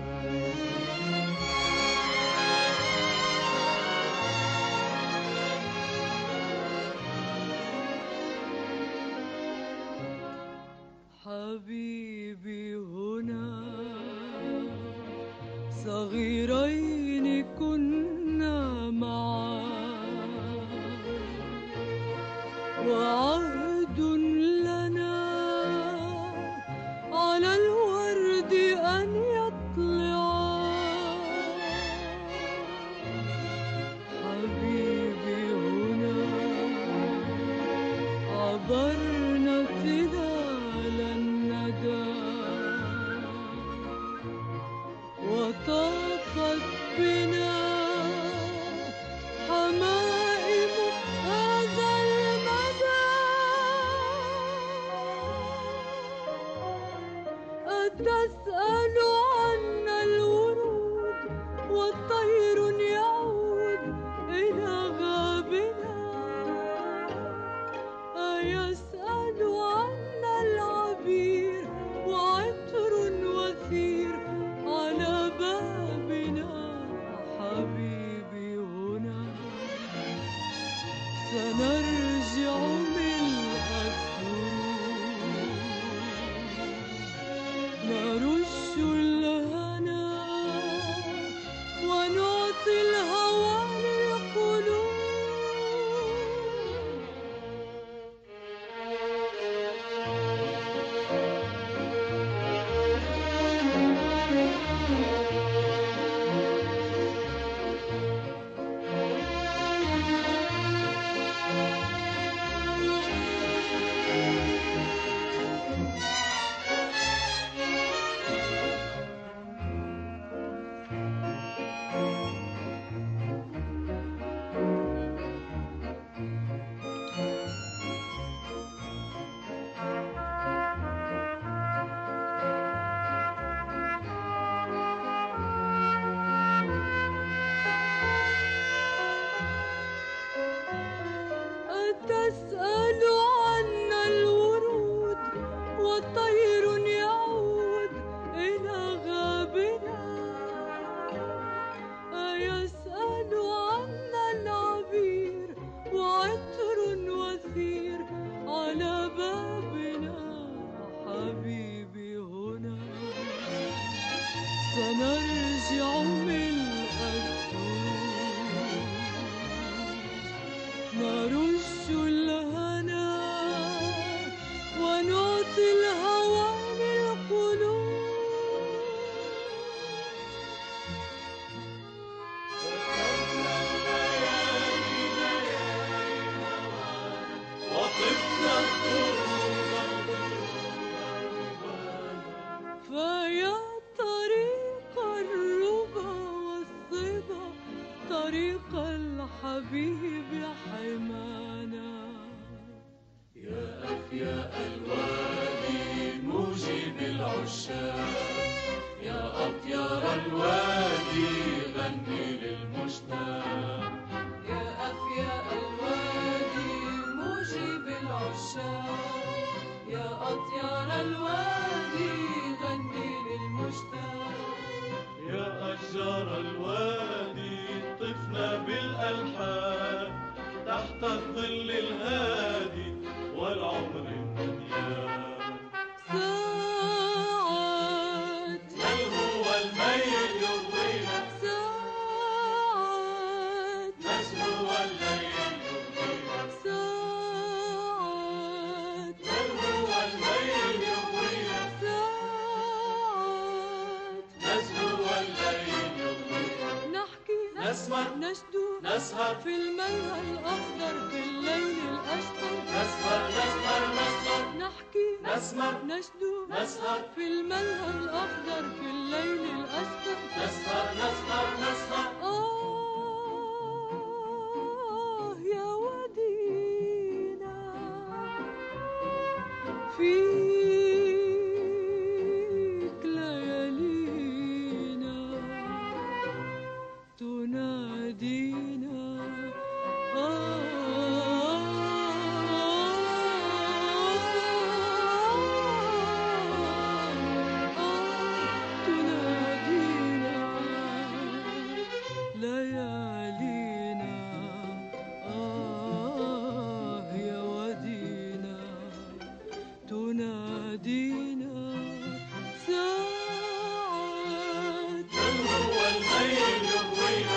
حبيبي هنا صغيرين كنا معا، وعهد لنا على الورد أن يطلع، حبيبي هنا عبرنا تنال الندى وطاقت بنا حمائم هذا المدى أتسأل عنا الورود والطير يعود إلى غابنا أيسأل عنا العبير وعطر وثير على بابنا حبيبي هنا سنرجع ملء الثروب نرش الهنا ونعطي الهوى للقلوب أتسأل عنا الورود والطير يعود إلى غابنا أيسأل عنا العبير وعطر وثير على بابنا حبيبي هنا سنرجع ملء الثروب نرش الهنا ونعطي الهوى للقلوب وطفنا فيا طريق الربا والصبا طريق الحبيب حمانا يا أفياء الوادي موجب العشاق يا أطيار الوادي غني للمشتاق يا أفياء الوادي موجب العشاق يا أطيار الوادي غني للمشتاق يا أشجار الوادي طفنا بالألحان تحت الظل الهادي والعمر المديان ساعات هل هو الميل يضوينا ساعات نسهو الليل يضوينا ساعات هل هو الميل يضوينا ساعات نسهو الليل يضوينا نحكي نسمع نشدو نسهر في الملهى الأخضر في الليل الأشقر نسهر نسهر نسهر نحكي نسمع نشدو نسهر في الملهى الأخضر في الليل الأشقر نسهر نسهر نسهر آه يا ودينا فيك ليالينا تنادينا تنادينا ليالينا آه يا ودينا تنادينا ساعات هل هو الميل يضوينا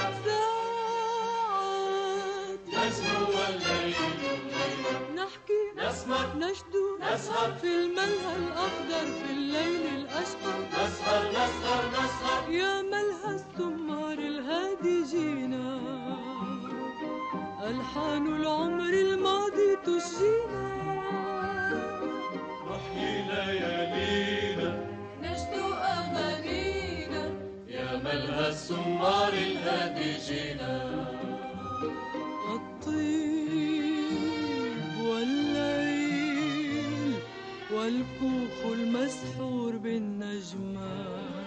ساعات نسهو الليل يضوينا نحكي نسمع نشدو نسهر في الملهى الأخضر في الليل الأشقر نسهر نسهر نسهر يا ملهى السمار الهادي جينا ألحان العمر الماضي تشجينا والكوخ المسحور بالنجمات،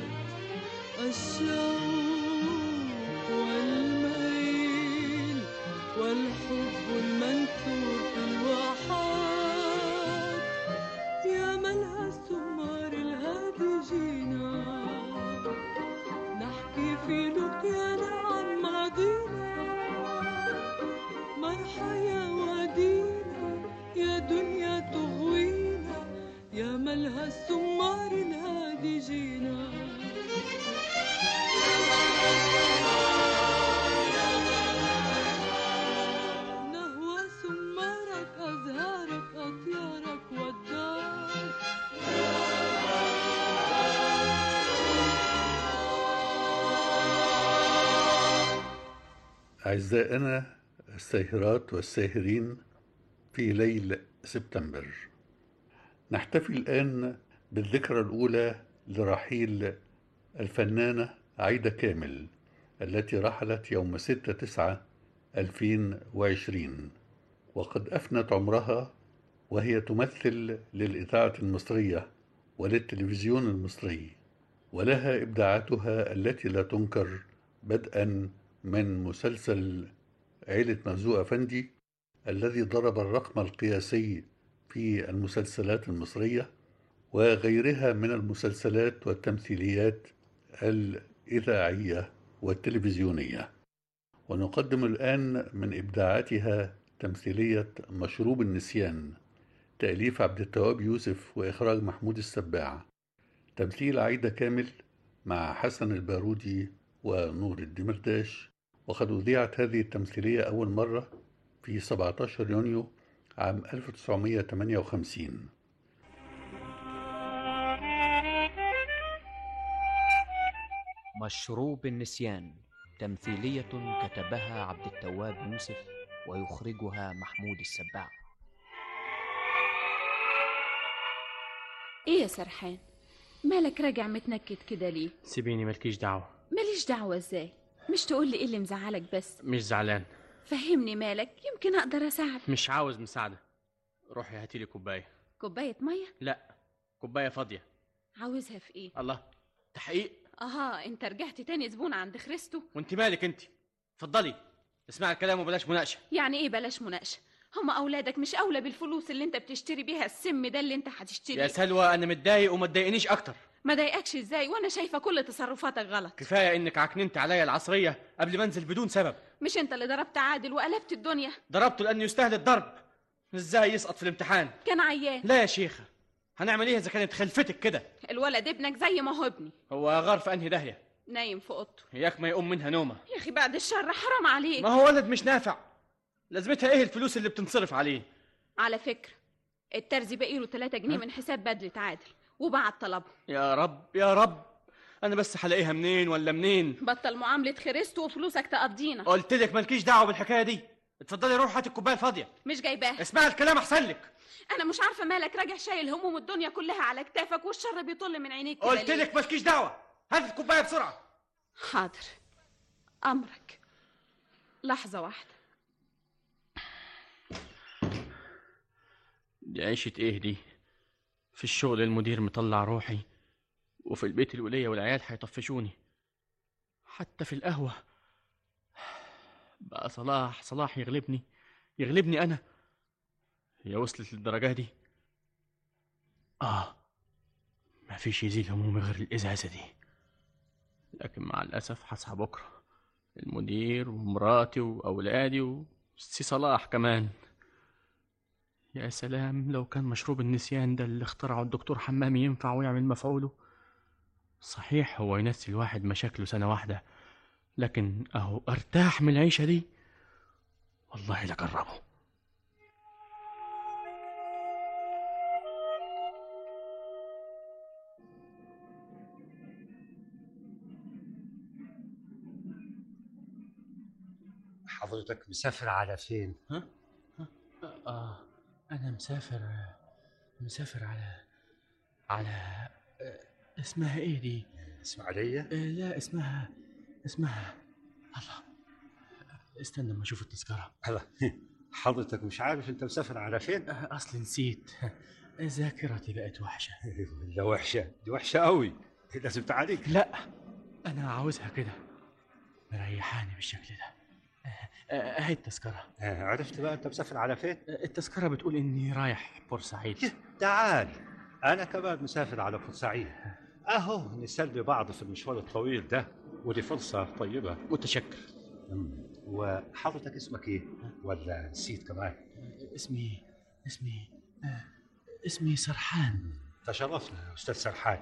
الشوق والميل والحب المنثور في الواحات، يا ملهى السمار الهادي جينا نحكي في لقيانا عن ماضينا، مرحى يا وادينا يا دنيا تغوينا، يا ملهى السمار الهادي جينا. نهوى سمارك أزهارك أطيارك والدار، أعزائنا الساهرات والساهرين في ليل سبتمبر، نحتفل الآن بالذكرى الأولى لرحيل الفنانة عايدة كامل التي رحلت يوم ستة تسعة ألفين وعشرين، وقد أفنت عمرها وهي تمثل للإذاعة المصرية وللتلفزيون المصري، ولها إبداعاتها التي لا تنكر، بدءا من مسلسل عيلة مرزوق أفندي الذي ضرب الرقم القياسي في المسلسلات المصرية، وغيرها من المسلسلات والتمثيليات الإذاعية والتلفزيونية. ونقدم الآن من إبداعاتها تمثيلية مشروب النسيان، تأليف عبد التواب يوسف وإخراج محمود السباع، تمثيل عايدة كامل مع حسن البارودي ونور الدمرداش. وقد أذيعت هذه التمثيلية أول مرة في سبعة عشر يونيو عام ألف وتسعمائة وثمانية وخمسين. مشروب النسيان، تمثيلية كتبها عبد التواب يوسف ويخرجها محمود السباع. ايه يا سرحان، مالك راجع متنكد كده ليه؟ سيبيني، مالكيش دعوة. ماليش دعوة ازاي؟ مش تقولي ايه اللي مزعلك بس؟ مش زعلان. فهمني مالك، يمكن اقدر اساعدك. مش عاوز مساعدة، روحي هاتيلي كوباية. كوباية مية؟ لا، كوباية فاضية. عاوزها في ايه؟ الله، تحقيق. اها، انت رجعت تاني زبون عند خريستو؟ وانت مالك انت؟ اتفضلي اسمع الكلام وبلاش مناقشة. يعني ايه بلاش مناقشة؟ هم اولادك مش اولى بالفلوس اللي انت بتشتري بيها السم ده اللي انت هتشتريه؟ يا سلوى انا متضايق وما تضايقنيش اكتر. ما ضايقكش ازاي وانا شايفه كل تصرفاتك غلط؟ كفايه انك عكننت عليا العصريه قبل ما انزل بدون سبب. مش انت اللي ضربت عادل وقلبت الدنيا؟ ضربته لانه يستاهل الضرب. ازاي يسقط في الامتحان؟ كان عيان. لا يا شيخه، هنعمل ايه اذا كانت خلفتك كده؟ الولد ابنك زي ما هو ابني. هو غار في انهي داهيه؟ نايم في اوضته. اياك ما يقوم منها نومه. يا اخي بعد الشر حرام عليك. ما هو ولد مش نافع، لازمتها ايه الفلوس اللي بتنصرف عليه؟ على فكره الترزي باقي له ثلاثة جنيه من حساب بدرة عادل وبعت طلبه. يا رب يا رب، انا بس هلاقيها منين ولا منين؟ بطل معامله خريستو وفلوسك تقضينا. قلت لك مالكيش دعوه بالحكايه دي. اتفضلي روح هاتي الكوبايه الفاضيه. مش جايباها. اسمعي الكلام احسن لك. انا مش عارفه مالك راجع شايل هموم الدنيا كلها على كتافك والشر بيطل من عينيك كده. قلت لك مالكيش دعوه، هاتي الكوبايه بسرعه. حاضر، امرك. لحظه واحده. دي عيشه ايه دي؟ في الشغل المدير مطلع روحي، وفي البيت الولية والعيال هيطفشوني، حتى في القهوة بقى صلاح صلاح يغلبني يغلبني أنا. هي وصلت للدرجة دي؟ آه، ما فيش يزيل همومي غير الإزازة دي، لكن مع الأسف هصحى بكرة المدير ومراتي وأولادي وسي صلاح كمان. يا سلام لو كان مشروب النسيان ده اللي اخترعه الدكتور حمامي ينفع ويعمل مفعوله. صحيح هو ينسي الواحد مشاكله سنة واحدة، لكن أهو أرتاح من العيشة دي. والله لجربه. حضرتك مسافر على فين؟ ها؟ ها؟ آه أنا مسافر مسافر على على اسمها إيه دي؟ إسماعيلية؟ لا اسمها اسمها الله، استنى ما أشوف التذكرة. الله، حضرتك مش عارف أنت مسافر على فين؟ أصل نسيت ذاكرتي بقت وحشة. لا وحشة، دي وحشة قوي، لازم تعالج. لا أنا عاوزها كده، مريحاني بالشكل ده. أهي التذكرة. عرفت بقى أنت مسافر على فين؟ التذكرة بتقول إني رايح بورسعيد. تعال، أنا كمان مسافر على بورسعيد، أهو نسلي بعض في المشوار الطويل ده، ودي فرصة طيبة. متشكر. وحضرتك اسمك إيه؟ ولا نسيت كمان؟ اسمي اسمي آه اسمي سرحان. تشرفنا يا أستاذ سرحان.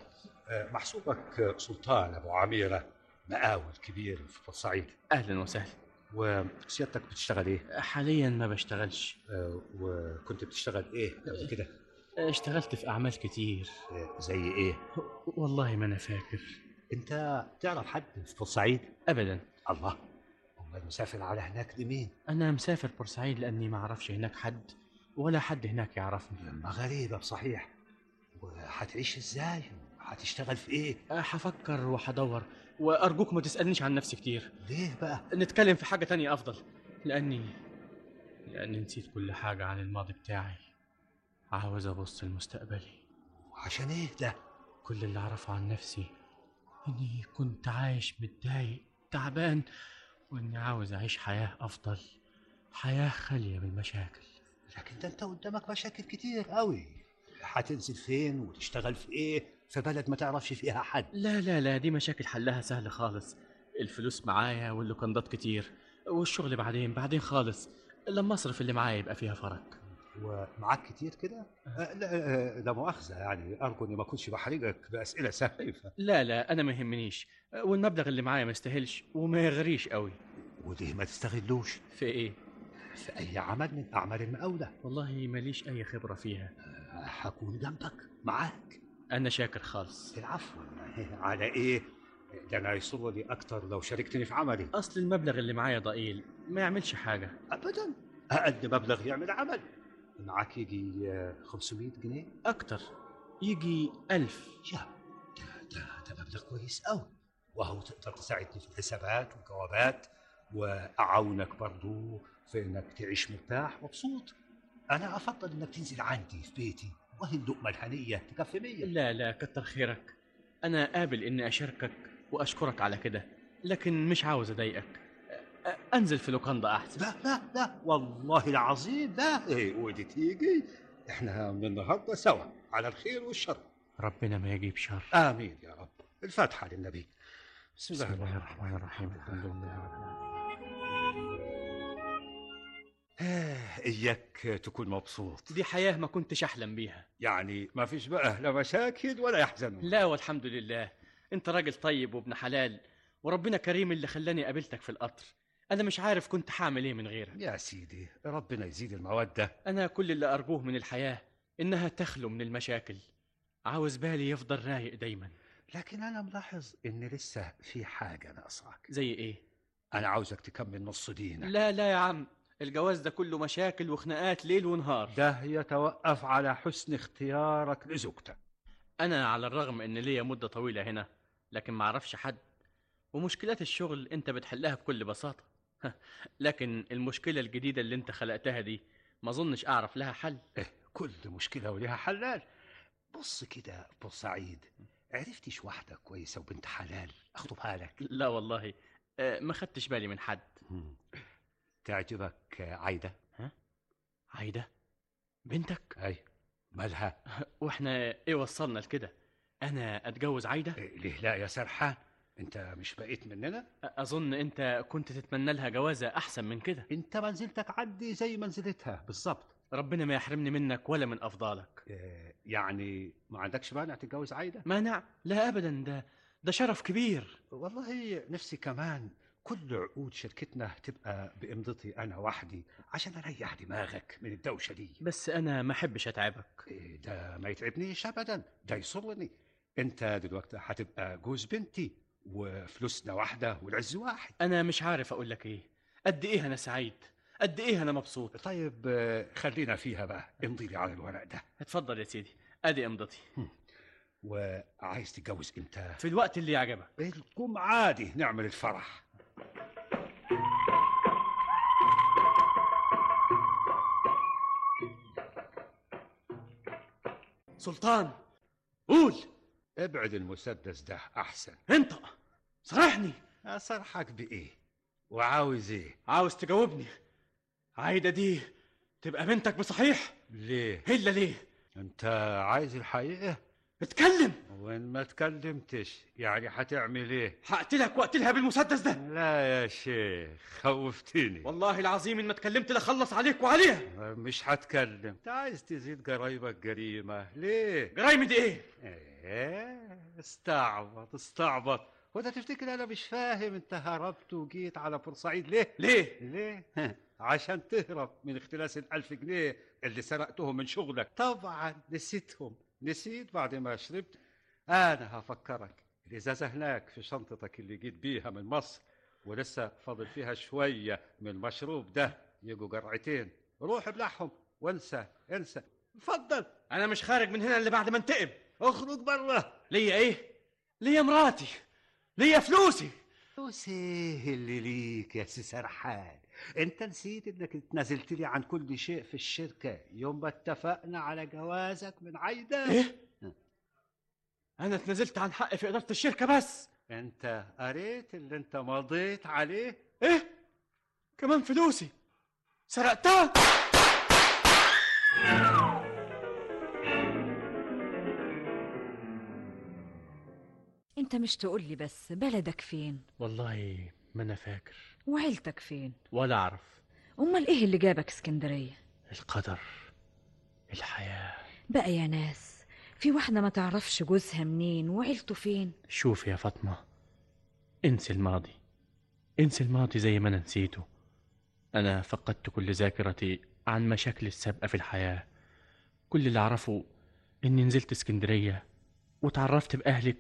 محسوبك سلطان أبو عميرة، مقاول كبير في بورسعيد. أهلا وسهلا. وسيادتك بتشتغل ايه؟ حاليا ما بشتغلش. أه وكنت بتشتغل ايه قبل كده؟ اشتغلت في اعمال كتير. أه زي ايه؟ والله ما انا فاكر. انت تعرف حد في بورسعيد؟ ابدا. الله، امال مسافر على هناك لمين؟ انا مسافر بورسعيد لاني ما اعرفش هناك حد ولا حد هناك يعرفني. ما غريبه بصحيح. وهتعيش ازاي؟ هتشتغل في ايه؟ هفكر وهدور، وارجوك ما تسالنيش عن نفسي كتير. ليه بقى؟ نتكلم في حاجه تانية افضل، لاني لاني نسيت كل حاجه عن الماضي بتاعي. عاوز ابص لمستقبلي. عشان ايه ده؟ كل اللي اعرفه عن نفسي اني كنت عايش متضايق تعبان، واني عاوز اعيش حياه افضل، حياه خاليه بالمشاكل. لكن ده انت قدامك مشاكل كتير قوي. هتنزل فين وتشتغل في ايه في بلد ما تعرفش فيها حد؟ لا لا لا، دي مشاكل حلها سهل خالص. الفلوس معايا واللوكندات كتير، والشغل بعدين بعدين خالص، لما اصرف اللي معايا يبقى فيها فرق. ومعاك كتير كده؟ أه لا لا مؤاخذة، يعني أرجو إني ما أكونش بحرجك بأسئلة سخيفة. لا لا أنا ما يهمنيش، والمبلغ اللي معايا ما يستاهلش وما يغريش قوي. وليه ما تستغلوش؟ في إيه؟ في أي عمل من أعمال المقاولة. والله ماليش أي خبرة فيها. أه هكون جنبك معاك. أنا شاكر خالص. العفو. على إيه؟ ده أنا يسرني أكتر لو شاركتني في عملي. أصل المبلغ اللي معايا ضئيل ما يعملش حاجة. أبدا، أقل مبلغ يعمل عمل. معاك يجي خمسمية جنيه؟ أكتر، يجي ألف. يا ده ده ده مبلغ كويس أوي، وهو تقدر تساعدني في الحسابات والجوابات، وأعاونك برضو في إنك تعيش مرتاح مبسوط. أنا أفضل إنك تنزل عندي في بيتي، وهي اللقمة الهنية تكفي مية. لا لا كتر خيرك، أنا قابل إني أشاركك وأشكرك على كده، لكن مش عاوز أضايقك. انزل في لوكاندا احسن. لا لا لا والله العظيم لا. ايه ودي تيجي، احنا من النهارده سوا على الخير والشر. ربنا ما يجيب شر. امين يا رب. الفاتحه للنبي. بسم الله, بسم الله الرحمن الرحيم. الحمد لله رب العالمين. اياك تكون مبسوط. دي حياه ما كنتش احلم بيها. يعني ما فيش بقى لا مشاكل ولا يحزن؟ لا والحمد لله. انت راجل طيب وابن حلال، وربنا كريم اللي خلاني قابلتك في القطر. أنا مش عارف كنت هعمل إيه من غيرك. يا سيدي ربنا يزيد المودة. أنا كل اللي أرجوه من الحياة إنها تخلو من المشاكل. عاوز بالي يفضل رايق دايما. لكن أنا ملاحظ إن لسه في حاجة ناقصاك. زي إيه؟ أنا عاوزك تكمل نص دينك. لا لا يا عم، الجواز ده كله مشاكل وخناقات ليل ونهار. ده يتوقف على حسن اختيارك لزوجتك. أنا على الرغم إن ليا مدة طويلة هنا، لكن ما أعرفش حد، ومشكلات الشغل أنت بتحلها بكل بساطة. لكن المشكلة الجديدة اللي انت خلقتها دي ما ظنش اعرف لها حل. إيه كل مشكلة ولها حلال. بص كده بورسعيد، عرفتش واحدة كويسة وبنت حلال اخطبها لك؟ لا والله ما خدتش بالي من حد. تعجبك عايدة؟ ها؟ عايدة بنتك؟ اي مالها؟ واحنا ايه وصلنا لكده؟ انا اتجوز عايدة؟ إيه ليه لا يا سرحان، انت مش بقيت مننا؟ اظن انت كنت تتمنى لها جوازة احسن من كده. انت منزلتك عندي زي منزلتها بالظبط. ربنا ما يحرمني منك ولا من افضالك. إيه يعني ما عندكش مانع تتجوز عايدة؟ مانع؟ لا ابدا، ده ده شرف كبير. والله نفسي كمان كل عقود شركتنا تبقى بامضتي انا وحدي، عشان اريح دماغك من الدوشة دي. بس انا ما احبش اتعبك. إيه ده ما يتعبنيش ابدا، ده يسرني. انت دلوقتي هتبقى جوز بنتي، وفلوسنا واحدة والعز واحد. أنا مش عارف أقول لك إيه. قد إيه أنا سعيد، قد إيه أنا مبسوط. طيب خلينا فيها بقى، امضي لي على الورق ده. اتفضل يا سيدي، أدي امضتي. وعايز تتجوز إمتى؟ في الوقت اللي يعجبك. الجمعة دي نعمل الفرح. سلطان قول. ابعد المسدس ده احسن. انطق صرحني. اصرحك بايه وعاوز ايه؟ عاوز تجاوبني. عايدة دي تبقى بنتك بصحيح؟ ليه؟ الا ليه؟ انت عايز الحقيقة؟ اتكلم. وين ما اتكلمتش يعني هتعمل ايه؟ هقتلك واقتلها بالمسدس ده. لا يا شيخ خوفتني. والله العظيم ان ما اتكلمت لخلص عليك وعليها. مش هتكلم. انت عايز تزيد جرايمك جريمة ليه؟ جرايمي دي ايه؟ ايه استعبط استعبط. وانت تفتكر انا مش فاهم انت هربت وجيت على بورسعيد ليه؟ ليه؟ ليه؟ عشان تهرب من اختلاس الألف جنيه اللي سرقتهم من شغلك. طبعا نسيتهم. نسيت بعد ما شربت. انا هفكرك. الازازه هناك في شنطتك اللي جيت بيها من مصر، ولسه فاضل فيها شويه من المشروب ده، يجوا جرعتين. روح ابلعهم وانسى انسى. اتفضل. انا مش خارج من هنا الا بعد ما انتقم. اخرج بره. ليا ايه؟ ليا مراتي، ليا فلوسي. فلوسي اللي ليك يا سي سرحان. انت نسيت انك اتنازلت لي عن كل شيء في الشركه يوم ما اتفقنا على جوازك من عايده؟ ايه؟ انا اتنازلت عن حقي في اداره الشركه بس. انت قريت اللي انت مضيت عليه؟ ايه؟ كمان فلوسي سرقتها؟ انت مش تقولي بس بلدك فين؟ والله ما انا فاكر. وعيلتك فين؟ ولا اعرف. امال ايه اللي جابك اسكندريه؟ القدر، الحياه. بقى يا ناس في واحده ما تعرفش جوزها منين وعيلته فين. شوف يا فاطمه، انسي الماضي، انسي الماضي زي ما انا نسيته. انا فقدت كل ذاكرتي عن مشاكل السابقه في الحياه. كل اللي اعرفه اني نزلت اسكندريه وتعرفت باهلك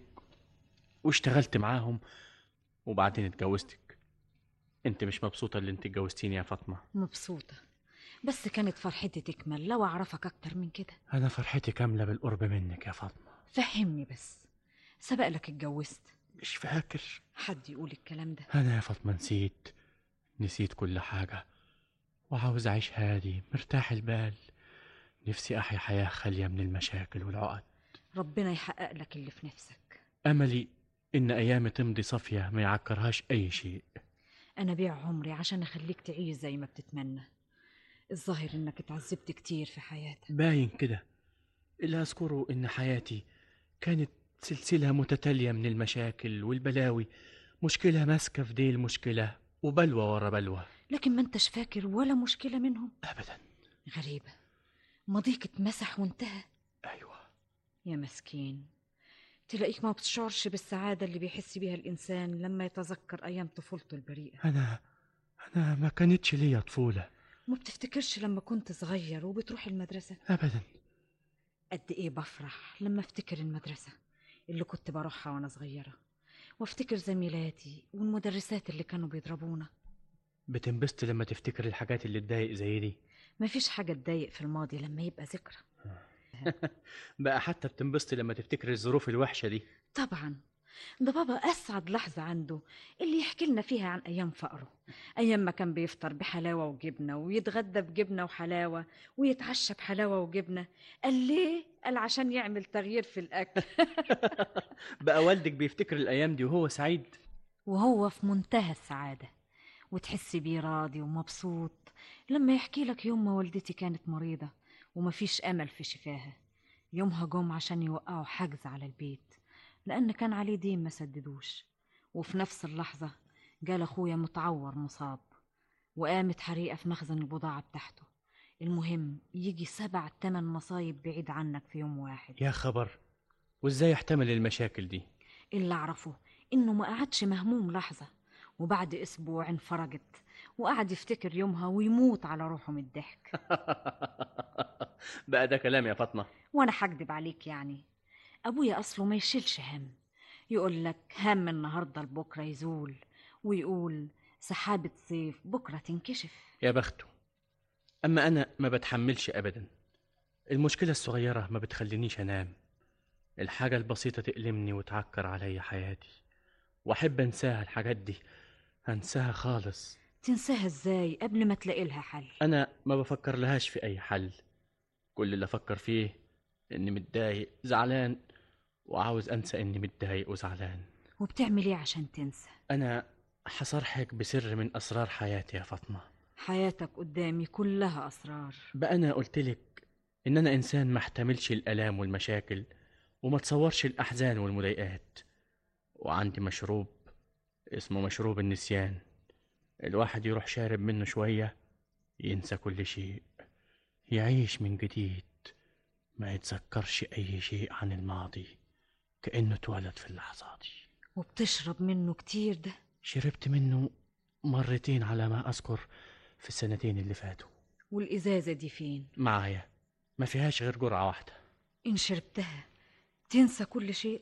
واشتغلت معاهم وبعدين اتجوزتك. انت مش مبسوطه اللي انت اتجوزتيني يا فاطمه؟ مبسوطه، بس كانت فرحتي تكمل لو اعرفك اكتر من كده. انا فرحتي كامله بالقرب منك يا فاطمه. فهمني بس، سبق لك اتجوزت؟ مش فاكر. حد يقول الكلام ده؟ انا يا فاطمه نسيت نسيت كل حاجه، وعاوز اعيش هادي مرتاح البال. نفسي احيا حياه خاليه من المشاكل والعقد. ربنا يحقق لك اللي في نفسك. املي ان ايامي تمضي صافيه ما يعكرهاش اي شيء. انا بيع عمري عشان اخليك تعيش زي ما بتتمنى. الظاهر انك اتعذبت كتير في حياتك. باين كده. اللي اذكره ان حياتي كانت سلسله متتاليه من المشاكل والبلاوي، مشكله ماسكه في ديل مشكله وبلوى ورا بلوى. لكن ما انتش فاكر ولا مشكله منهم ابدا. غريبه، ماضيك اتمسح وانتهى. ايوه يا مسكين، تلاقيك ما بتشعرش بالسعاده اللي بيحس بيها الانسان لما يتذكر ايام طفولته البريئه. انا انا ما كانتش ليا طفوله. ما بتفتكرش لما كنت صغير وبتروح المدرسه؟ ابدا. قد ايه بفرح لما افتكر المدرسه اللي كنت بروحها وانا صغيره، وافتكر زميلاتي والمدرسات اللي كانوا بيضربونا. بتنبسط لما تفتكر الحاجات اللي تضايق زي دي؟ مفيش حاجه تضايق في الماضي لما يبقى ذكرى. بقى حتى بتنبسط لما تفتكر الظروف الوحشه دي؟ طبعا. ده بابا اسعد لحظه عنده اللي يحكي لنا فيها عن ايام فقره، ايام ما كان بيفطر بحلاوه وجبنه ويتغدى بجبنه وحلاوه ويتعشى بحلاوه وجبنه. قال ليه؟ قال عشان يعمل تغيير في الاكل. بقى والدك بيفتكر الايام دي وهو سعيد؟ وهو في منتهى السعاده، وتحسي بيه راضي ومبسوط لما يحكي لك يوم ما والدتي كانت مريضه ومفيش امل في شفاها. يومها جم عشان يوقعوا حجز على البيت لأن كان عليه دين ما سددوش، وفي نفس اللحظة جال أخويا متعور مصاب، وقامت حريقة في مخزن البضاعة بتاعته. المهم يجي سبع تمن مصايب بعيد عنك في يوم واحد. يا خبر، وإزاي يحتمل المشاكل دي؟ اللي أعرفه إنه ما قعدش مهموم لحظة، وبعد أسبوع انفرجت وقعد يفتكر يومها ويموت على روحه من الضحك. بقى ده كلام يا فاطمة؟ وأنا حكدب عليك يعني؟ أبويا أصله ما يشيلش هم، يقول لك هم النهاردة لبكرة يزول، ويقول سحابة صيف بكرة تنكشف. يا بخته. أما أنا ما بتحملش أبدا. المشكلة الصغيرة ما بتخلينيش أنام، الحاجة البسيطة تألمني وتعكر علي حياتي، وأحب أنساها. الحاجات دي هنساها خالص. تنساها إزاي قبل ما تلاقي لها حل؟ أنا ما بفكر لهاش في أي حل. كل اللي أفكر فيه إني متضايق زعلان وعاوز أنسى إني متضايق وزعلان. وبتعمل إيه عشان تنسى؟ أنا حصرحك بسر من أسرار حياتي يا فاطمة. حياتك قدامي كلها أسرار. بقى أنا قلتلك إن أنا إنسان ما احتملش الآلام والمشاكل وما تصورش الأحزان والمضايقات، وعندي مشروب اسمه مشروب النسيان. الواحد يروح شارب منه شوية ينسى كل شيء، يعيش من جديد، ما يتذكرش أي شيء عن الماضي، كأنه اتولد في اللحظة دي. وبتشرب منه كتير ده؟ شربت منه مرتين على ما أذكر في السنتين اللي فاتوا. والإزازة دي فين؟ معايا، ما فيهاش غير جرعة واحدة. إن شربتها تنسى كل شيء؟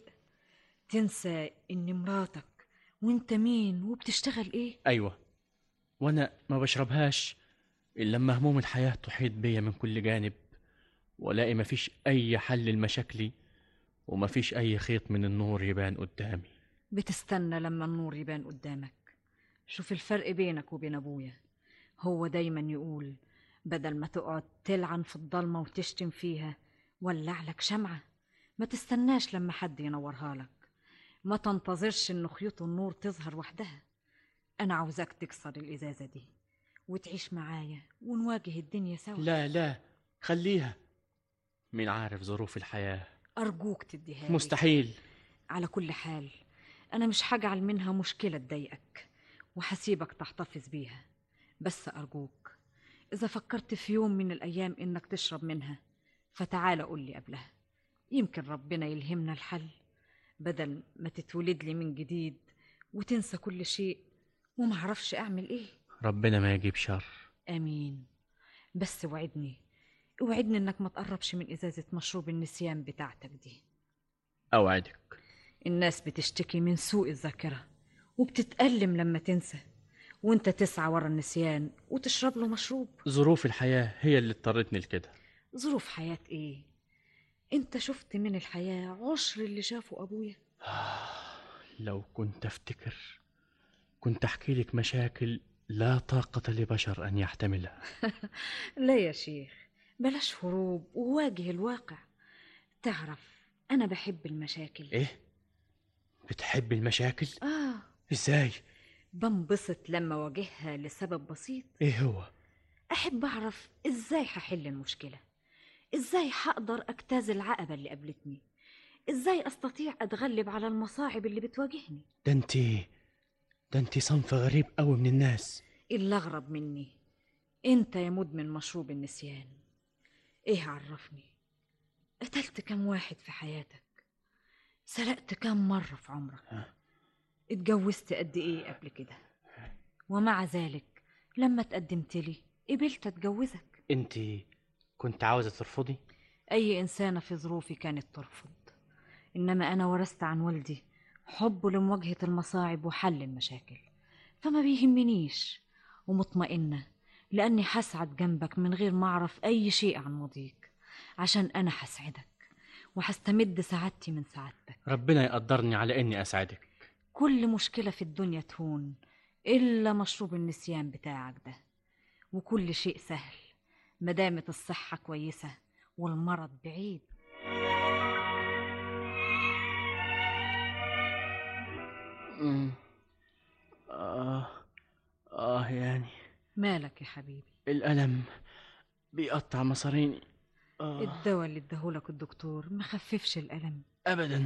تنسى إن مراتك وإنت مين وبتشتغل إيه؟ أيوة، وأنا ما بشربهاش إلا لما هموم الحياة تحيط بيا من كل جانب، ولاقي ما فيش أي حل لمشاكلي وما فيش أي خيط من النور يبان قدامي. بتستنى لما النور يبان قدامك. شوف الفرق بينك وبين أبويا، هو دايما يقول بدل ما تقعد تلعن في الضلمة وتشتم فيها ولع لك شمعة، ما تستناش لما حد ينورها لك، ما تنتظرش إن خيوط النور تظهر وحدها. أنا عاوزاك تكسر الإزازة دي وتعيش معايا ونواجه الدنيا سوا. لا لا، خليها، مين عارف ظروف الحياة. أرجوك تديها لي. مستحيل. على كل حال أنا مش هجعل منها مشكلة تضايقك، وحسيبك تحتفظ بيها، بس أرجوك إذا فكرت في يوم من الأيام إنك تشرب منها فتعال قول لي قبلها، يمكن ربنا يلهمنا الحل، بدل ما تتولد لي من جديد وتنسى كل شيء وما عرفش أعمل إيه. ربنا ما يجيب شر. آمين. بس وعدني، اوعدني إنك ما تقربش من إزازة مشروب النسيان بتاعتك دي. أوعدك. الناس بتشتكي من سوء الذاكرة وبتتألم لما تنسى، وانت تسعى ورا النسيان وتشرب له مشروب. ظروف الحياة هي اللي اضطرتني لكده. ظروف حياة ايه؟ انت شفت من الحياة عشر اللي شافه أبويا. لو كنت افتكر كنت احكي لك مشاكل لا طاقة لبشر أن يحتملها. لا يا شيخ، بلاش هروب وواجه الواقع. تعرف أنا بحب المشاكل. إيه؟ بتحب المشاكل؟ آه. إزاي؟ بنبسط لما واجهها لسبب بسيط. إيه هو؟ أحب أعرف إزاي هحل المشكلة، إزاي هقدر أجتاز العقبة اللي قابلتني، إزاي أستطيع أتغلب على المصاعب اللي بتواجهني. ده أنتي ده أنتي صنف غريب قوي من الناس. اللي أغرب مني أنت يا مدمن مشروب النسيان. إيه عرفني قتلت كم واحد في حياتك؟ سرقت كم مرة في عمرك؟ اتجوزت قد إيه قبل كده؟ ومع ذلك لما تقدمت لي قبلت أتجوزك. أنتي كنت عاوزة ترفضي؟ أي إنسانة في ظروفي كانت ترفض، إنما أنا ورثت عن والدي حبه لمواجهة المصاعب وحل المشاكل، فما بيهمنيش، ومطمئنة لأني حسعد جنبك من غير ما أعرف أي شيء عن ماضيك، عشان أنا حسعدك وحستمد سعادتي من سعادتك. ربنا يقدرني على إني أسعدك. كل مشكلة في الدنيا تهون إلا مشروب النسيان بتاعك ده، وكل شيء سهل مدامت الصحة كويسة والمرض بعيد. آه آه يعني مالك يا حبيبي؟ الألم بيقطع مصاريني. آه. الدواء اللي اداهولك الدكتور مخففش الألم أبدا.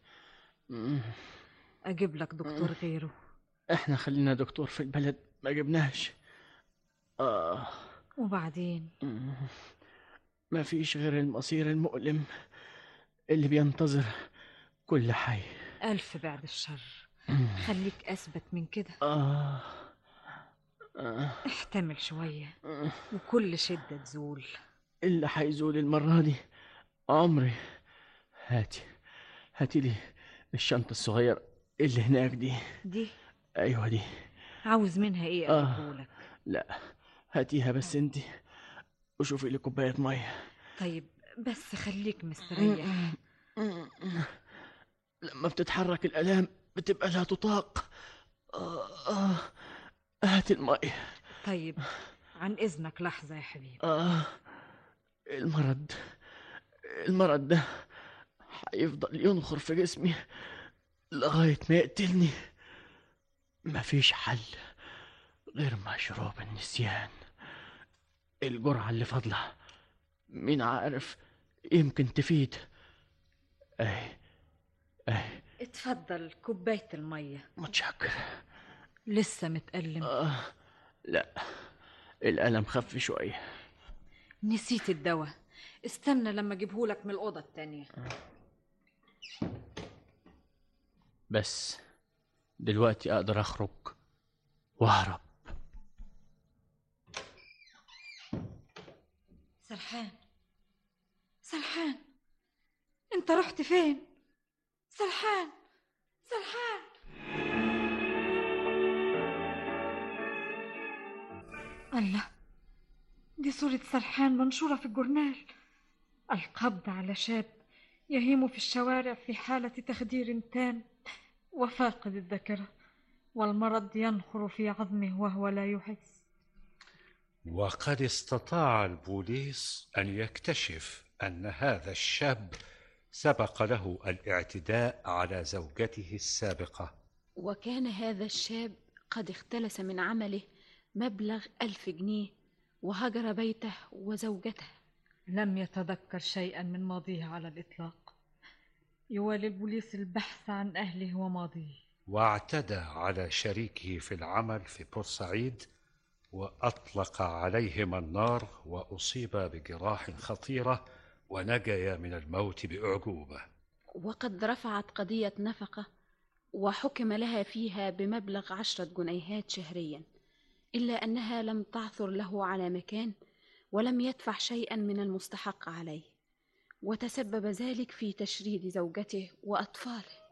أجيب لك دكتور غيره؟ إحنا خلينا دكتور في البلد ما جبناش. آه. وبعدين؟ ما فيش غير المصير المؤلم اللي بينتظر كل حي. ألف بعد الشر، خليك أثبت من كده. آه. آه. احتمل شوية وكل شدة تزول. اللي حيزول المرة دي عمري. هاتي هاتي لي الشنطة الصغيرة اللي هناك دي. دي؟ أيوة دي. عاوز منها إيه أقولك؟ آه. لا هاتيها بس انتي وشوفي لي كوباية مية. طيب بس خليك مستريح. لما بتتحرك الآلام بتبقى لا تطاق. آه. آه. هات المية. طيب عن إذنك لحظة يا حبيبي. آه. المرض المرض ده هيفضل ينخر في جسمي لغاية ما يقتلني. مفيش حل غير مشروب النسيان. الجرعة اللي فاضلة مين عارف يمكن تفيد. اهي اهي. اتفضل كوباية المية. متشكر. لسه متألم؟ آه لا، الألم خف شوية. نسيت الدواء، استنى لما اجيبهولك من الأوضة التانية. بس دلوقتي أقدر أخرج وأهرب. سرحان سرحان، انت رحت فين؟ سرحان سرحان. الله، دي صورة سرحان منشورة في الجورنال. القبض على شاب يهيم في الشوارع في حالة تخدير تام وفاقد الذاكرة، والمرض ينخر في عظمه وهو لا يحس. وقد استطاع البوليس أن يكتشف أن هذا الشاب سبق له الاعتداء على زوجته السابقة، وكان هذا الشاب قد اختلس من عمله مبلغ ألف جنيه وهجر بيته وزوجته. لم يتذكر شيئا من ماضيه على الإطلاق. يوالي البوليس البحث عن أهله وماضيه. واعتدى على شريكه في العمل في بورسعيد وأطلق عليهما النار وأصيب بجراح خطيرة ونجيا من الموت بأعجوبة. وقد رفعت قضية نفقة وحكم لها فيها بمبلغ عشرة جنيهات شهريا، إلا أنها لم تعثر له على مكان ولم يدفع شيئا من المستحق عليه، وتسبب ذلك في تشريد زوجته وأطفاله.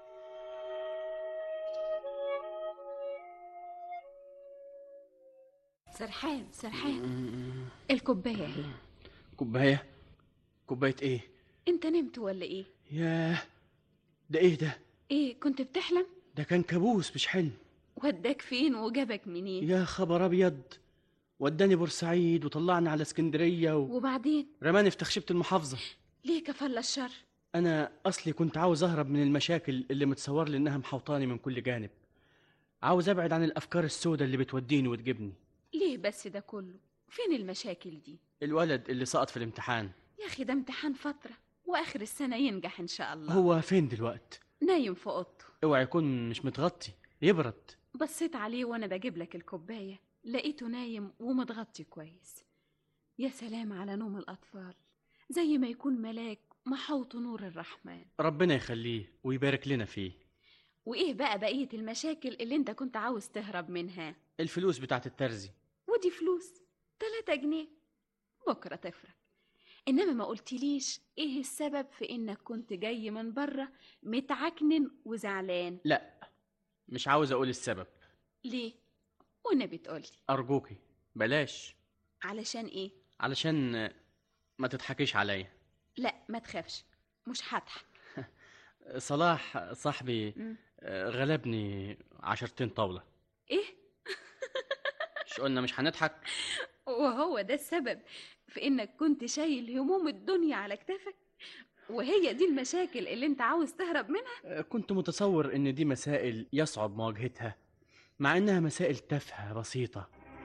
سرحان سرحان، الكوباية اهي. كوباية؟ كوباية ايه؟ انت نمت ولا ايه؟ ياه، ده ايه ده؟ ايه كنت بتحلم؟ ده كان كابوس مش حلم. وداك فين وجابك منين؟ يا خبر ابيض، وداني بورسعيد وطلعني على اسكندرية و... وبعدين؟ رماني في تخشبة المحافظة. ليه كفل الشر؟ انا اصلي كنت عاوز اهرب من المشاكل اللي متصور لي انها محوطاني من كل جانب. عاوز ابعد عن الافكار السوداء اللي بتوديني وتجيبني. ليه بس ده كله؟ فين المشاكل دي؟ الولد اللي سقط في الامتحان. يا اخي ده امتحان فترة واخر السنة ينجح ان شاء الله. هو فين دلوقت؟ نايم في اوضته. اوعى يكون مش متغطي يبرد. بصيت عليه وانا بجيب لك الكوباية لقيته نايم ومتغطي كويس. يا سلام على نوم الاطفال، زي ما يكون ملاك محوط نور الرحمن. ربنا يخليه ويبارك لنا فيه. وايه بقى بقية المشاكل اللي انت كنت عاوز تهرب منها؟ الفلوس بتاعت الترزي. ودي فلوس تلاتة جنيه، بكرة تفرق. انما ما قلتليش ايه السبب في انك كنت جاي من بره متعكنن وزعلان. لا مش عاوز اقول السبب. ليه؟ والنبي تقولي. ارجوكي بلاش. علشان ايه؟ علشان ما تضحكيش عليا. لا ما تخافش، مش هضحك. صلاح صاحبي م. غلبني عشرتين طاولة. ايه؟ مش قلنا مش هنضحك؟ وهو ده السبب في انك كنت شايل هموم الدنيا على كتافك؟ وهي دي المشاكل اللي انت عاوز تهرب منها؟ كنت متصور ان دي مسائل يصعب مواجهتها، مع انها مسائل تافهة بسيطة.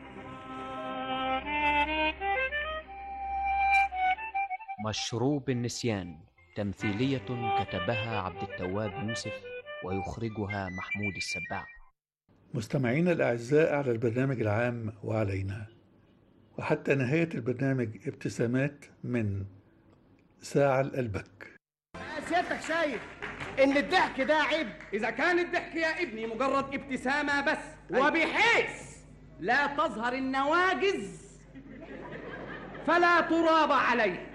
مشروب النسيان، تمثيلية كتبها عبد التواب يوسف ويخرجها محمود السباع. مستمعينا الأعزاء على البرنامج العام وعلينا، وحتى نهاية البرنامج ابتسامات من ساعة الألبك. سيادتك شايف ان الضحك ده عيب؟ اذا كان الضحك يا ابني مجرد ابتسامة بس، وبحيث لا تظهر النواجز فلا تراب عليه،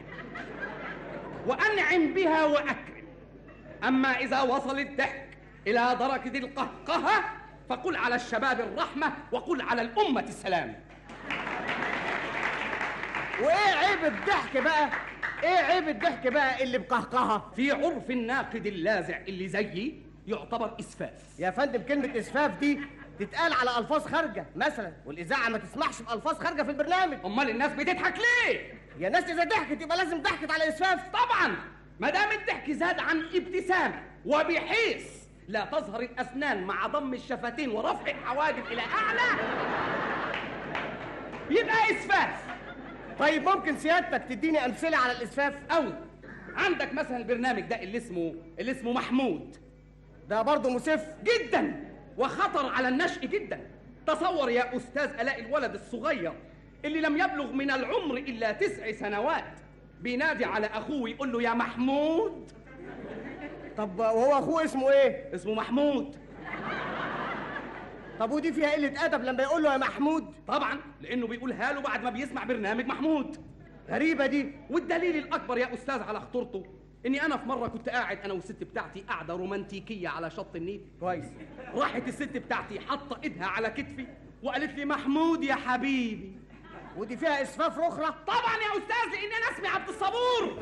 وأنعم بها وأكرم. أما إذا وصل الضحك إلى درجة القهقهة فقل على الشباب الرحمة وقل على الأمة السلام. وإيه عيب الضحك بقى؟ إيه عيب الضحك بقى اللي بقهقهة؟ في عرف الناقد اللاذع اللي زيي يعتبر إسفاف. يا فندم كلمة إسفاف دي تتقال على ألفاظ خارجة مثلا، والإذاعة ما تسمحش بألفاظ خارجة في البرنامج. أمال الناس بتضحك ليه؟ يا ناس اذا ضحكت يبقى لازم ضحكت على اسفاف. طبعا ما دام الضحك زاد عن ابتسامه وبحيث لا تظهر الاسنان مع ضم الشفتين ورفع الحواجب الى اعلى يبقى اسفاف. طيب ممكن سيادتك تديني امثله على الاسفاف؟ أوي. عندك مثلا البرنامج ده اللي اسمه اللي اسمه محمود، ده برضه مسف جدا وخطر على النشء جدا. تصور يا استاذ الاقي الولد الصغير اللي لم يبلغ من العمر الا تسع سنوات بينادي على اخوه يقول له يا محمود. طب وهو اخوه اسمه ايه؟ اسمه محمود. طب ودي فيها قله ادب لما يقول له يا محمود؟ طبعا لانه بيقولها له بعد ما بيسمع برنامج محمود. غريبه دي. والدليل الاكبر يا استاذ على خطورته اني انا في مره كنت قاعد انا والست بتاعتي قاعده رومانتيكيه على شط النيل. كويس. راحت الست بتاعتي حاطه ايدها على كتفي وقالت لي محمود يا حبيبي. ودي فيها اسفاف اخرى؟ طبعا يا استاذ لان انا اسمي عبد الصبور.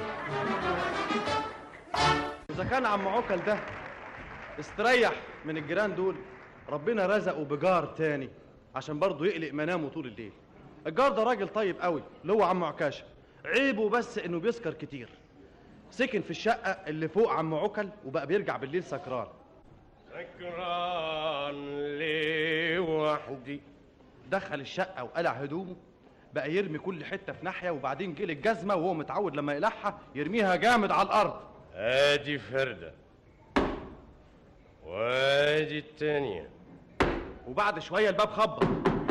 اذا كان عم عكل ده استريح من الجيران دول، ربنا رزقه بجار تاني عشان برضه يقلق منامه طول الليل. الجار ده راجل طيب قوي اللي هو عم عكاشه، عيبه بس انه بيسكر كتير. سكن في الشقه اللي فوق عم عكل وبقى بيرجع بالليل سكران. سكران لوحدي. دخل الشقه وقلع هدومه، بقى يرمي كل حته في ناحيه، وبعدين جه الجزمه وهو متعود لما يقلعها يرميها جامد على الارض. ادي فرده وادي التانيه. وبعد شويه الباب خبط.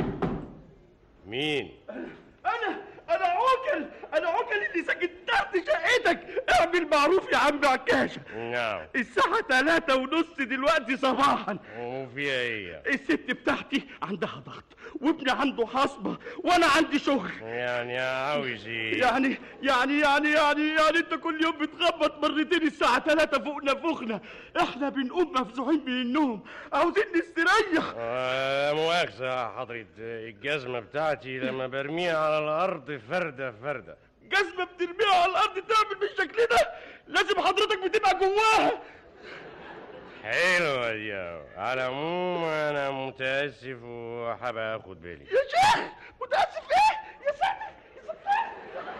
مين؟ انا انا عوكل انا عوكل اللي ساكن تحت شقتك. اعمل معروف يا عم عكاشه. نعم. الساعه تلاتة ونص دلوقتي صباحا. وفيها ايه؟ الست بتاعتي عندها ضغط وابني عنده حصبه وانا عندي شغل. يعني عاوز ايه؟ يعني يعني يعني يعني يعني انت كل يوم بتخبط مرتين الساعه تلاتة فوقنا فوقنا. احنا بنقوم مفزوعين من النوم عاوزين نستريح. آه مؤاخذه يا حضرة، الجزمه بتاعتي لما برميها على الارض فرده فرده. جزمه بترميها على الارض تعمل بالشكل ده؟ لازم حضرتك بتبقى جواها. حلوه دي. على العموم انا متاسف وحابب اخد بالي. يا شيخ متاسف ايه؟ يا ساتر يا ساتر.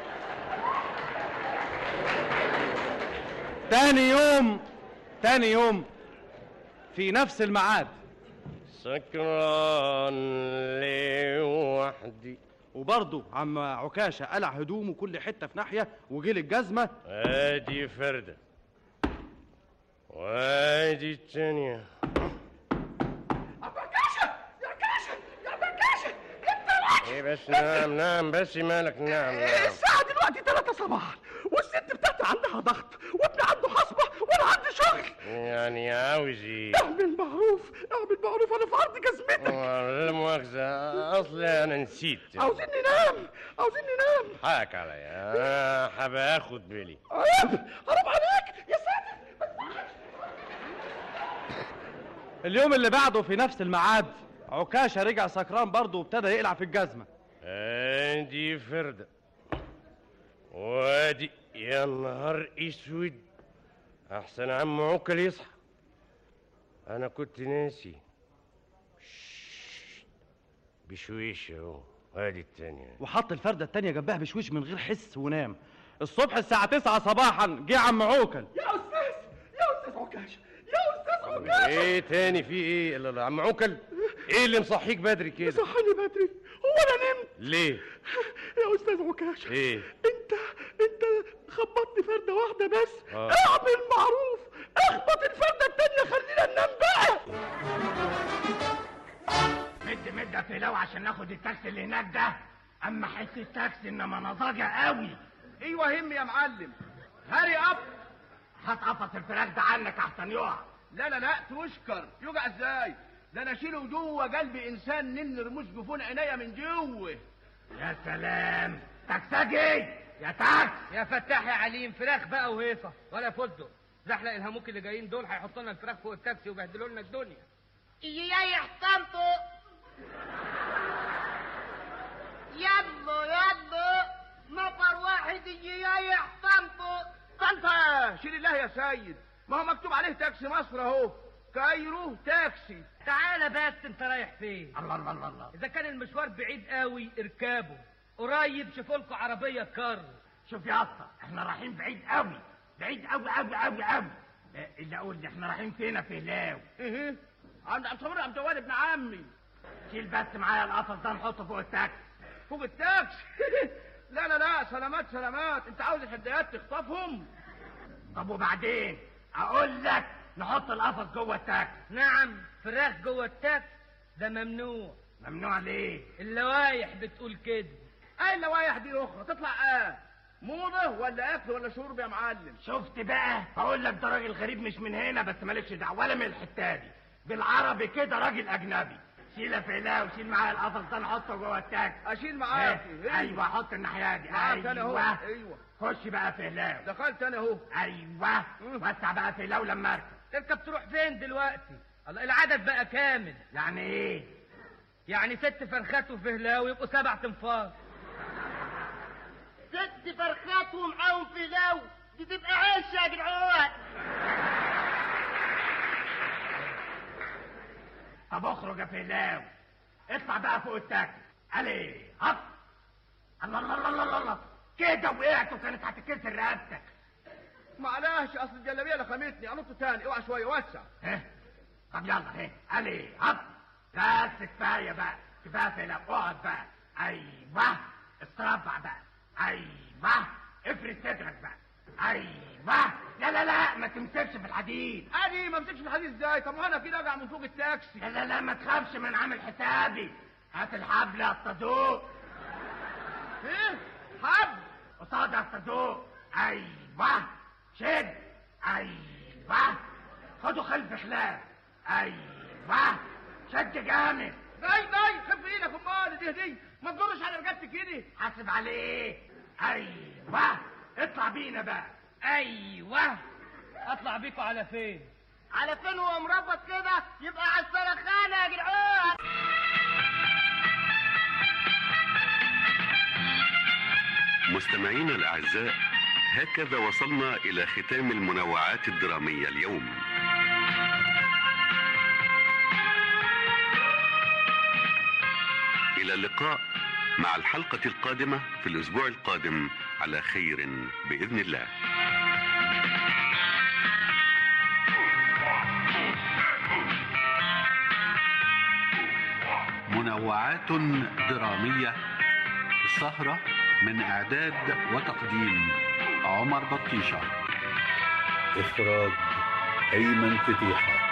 تاني يوم تاني يوم في نفس الميعاد. سكران لوحدي. وبرضه عم عكاشه قلع هدومه كل حته في ناحيه وجه الجزمه. ادي فرده وادي التانيه. عم عكاشه يا عكاشه يا عم عكاشه انت راجل. ايه بس نعم نعم بس مالك؟ نعم نعم. الساعه دلوقتي تلاتة صباحا والست بتاعتي عندها ضغط وابني عنده حصبه وانا عندي شغل. يعني عاوز ايه؟ اعمل معروف اعمل معروف انا في عرض جزمتك. لا مؤاخذة اصلي انا نسيت. عاوزين ننام عاوزين ننام. حقك عليا انا حابب اخد بالي. عيب حرام عليك يا ساتر. اليوم اللي بعده في نفس الميعاد عكاشه رجع سكران برضه وابتدى يقلع في الجزمه. ادي فرده وادي. يا نهار اسود، احسن عم عكل يصحى. انا كنت ناسي. بشويش اهو. ادي التانية. وحط الفردة التانية جنبها بشويش من غير حس ونام. الصبح الساعة تسعة صباحا جه عم عوكل. يا استاذ يا استاذ عكاشه يا استاذ عكاشه. ايه تاني في ايه؟ لا لا عم عوكل ايه اللي مصحيك بدري كده؟ صحيني بدري. هو انا نمت؟ ليه؟ يا استاذ عكاشه ايه؟ انت انت خبطني فرده واحده بس. آه. اعمل معروف اخبط الفرده التانيه خلينا ننام بقى. مد مد في لو عشان ناخد التاكسي اللي هناك ده. اما حس التاكسي انما نضاجع قوي. ايوه هم يا معلم. هاري اب. هتقفص الفراخ ده عنك احسن يقع. لا لا لا تشكر. يوجع ازاي؟ ده انا اشيله جوه قلب انسان نن رموش جفون عينيا من جوه. يا سلام تكسجي يا تاكس. يا فتاح يا عليم فراخ بقى وهيصه ولا فستق. زحلق الهموك اللي جايين دول هيحطوا لنا الفراخ فوق التاكسي ويبهدلوا لنا الدنيا. يا يحطمتوا يبو يبو نفر واحد يا يحطمتوا. طنطا شيل الله يا سيد، ما هو مكتوب عليه تاكسي مصر اهو. كايرو تاكسي. تعالى بس انت رايح فين؟ الله الله الله الله. اذا كان المشوار بعيد قوي اركبه قريب شوفوا لكم عربيه كار. شوف يا اسطى احنا رايحين بعيد قوي، بعيد قوي قوي قوي قوي. اللي اقول لي احنا رايحين فين في هلاو؟ ايه عند عبد الصبور عبد الوالد ابن عمي. شيل بس معايا القفص ده نحطه فوق التاكسي. فوق التاكسي؟ لا لا لا سلامات سلامات، انت عاوز الحدايات تخطفهم؟ طب وبعدين؟ اقول لك نحط القفص جوه التاكسي. نعم فراخ جوه التاكسي ده ممنوع. ممنوع ليه؟ اللوايح بتقول كده. اي اللوايح دي اخرى تطلع ايه؟ موضه ولا اكل ولا شرب يا معلم؟ شفت بقى؟ بقول لك ده راجل غريب مش من هنا، بس مالكش دعوه ولا من الحته دي، بالعربي كده راجل اجنبي. شيل فيلا وشيل معايا القفص ده نحطه جوه التاكسي. اشيل معاك؟ ايوه ايوه حط الناحيه دي. ايوه انا اهو. ايوه خش بقى فيلا. دخلت انا اهو. ايوه وسع بقى فيلا لما اركب. تركب تروح فين دلوقتي؟ الله العدد بقى كامل. يعني ايه؟ يعني ست فرخات وفهلاوي يبقوا سبع تنفار. ست فرخات ومعاهم فيلاو دي تبقى عيش يا جدعان. طب اخرج يا فيلاو، اطلع بقى فوق التاكسي. علي هط. الله الله الله الله الله كده وقعت وكانت هتتكسر رقبتك. معلش اصل الجلابيه لخمتني، انط تاني اوعى شويه وسع. ها طب يلا اهي علي هط. بس كفايه بقى كفايه فيلاو، اقعد بقى. ايوه استربع بقى. ايوه افرد صدرك بقى. ايوه لا لا لا ما تمسكش في الحديد. ادي ما امسكش في الحديد ازاي؟ طب ما انا كده راجع من فوق التاكسي. لا لا لا ما تخافش من عامل حسابي. هات الحبل يا الصدوق. ايه حبل؟ قصاد يا الصدوق. ايوه شد. ايوه خده خلف خلاف. ايوه شد جامد. جاي جاي خف ايدك امال دي دي ما تدورش على رقبتك كده. حاسب عليه. ايوه اطلع بينا بقى. ايوه اطلع بيكوا على فين؟ على فين هو مربط كده؟ يبقى على السرخانه يا جدعان. مستمعينا الاعزاء، هكذا وصلنا الى ختام المنوعات الدراميه اليوم. إلى اللقاء مع الحلقة القادمة في الأسبوع القادم على خير بإذن الله. منوعات درامية، السهرة من إعداد وتقديم عمر بطيشة، إخراج أيمن فتيحة.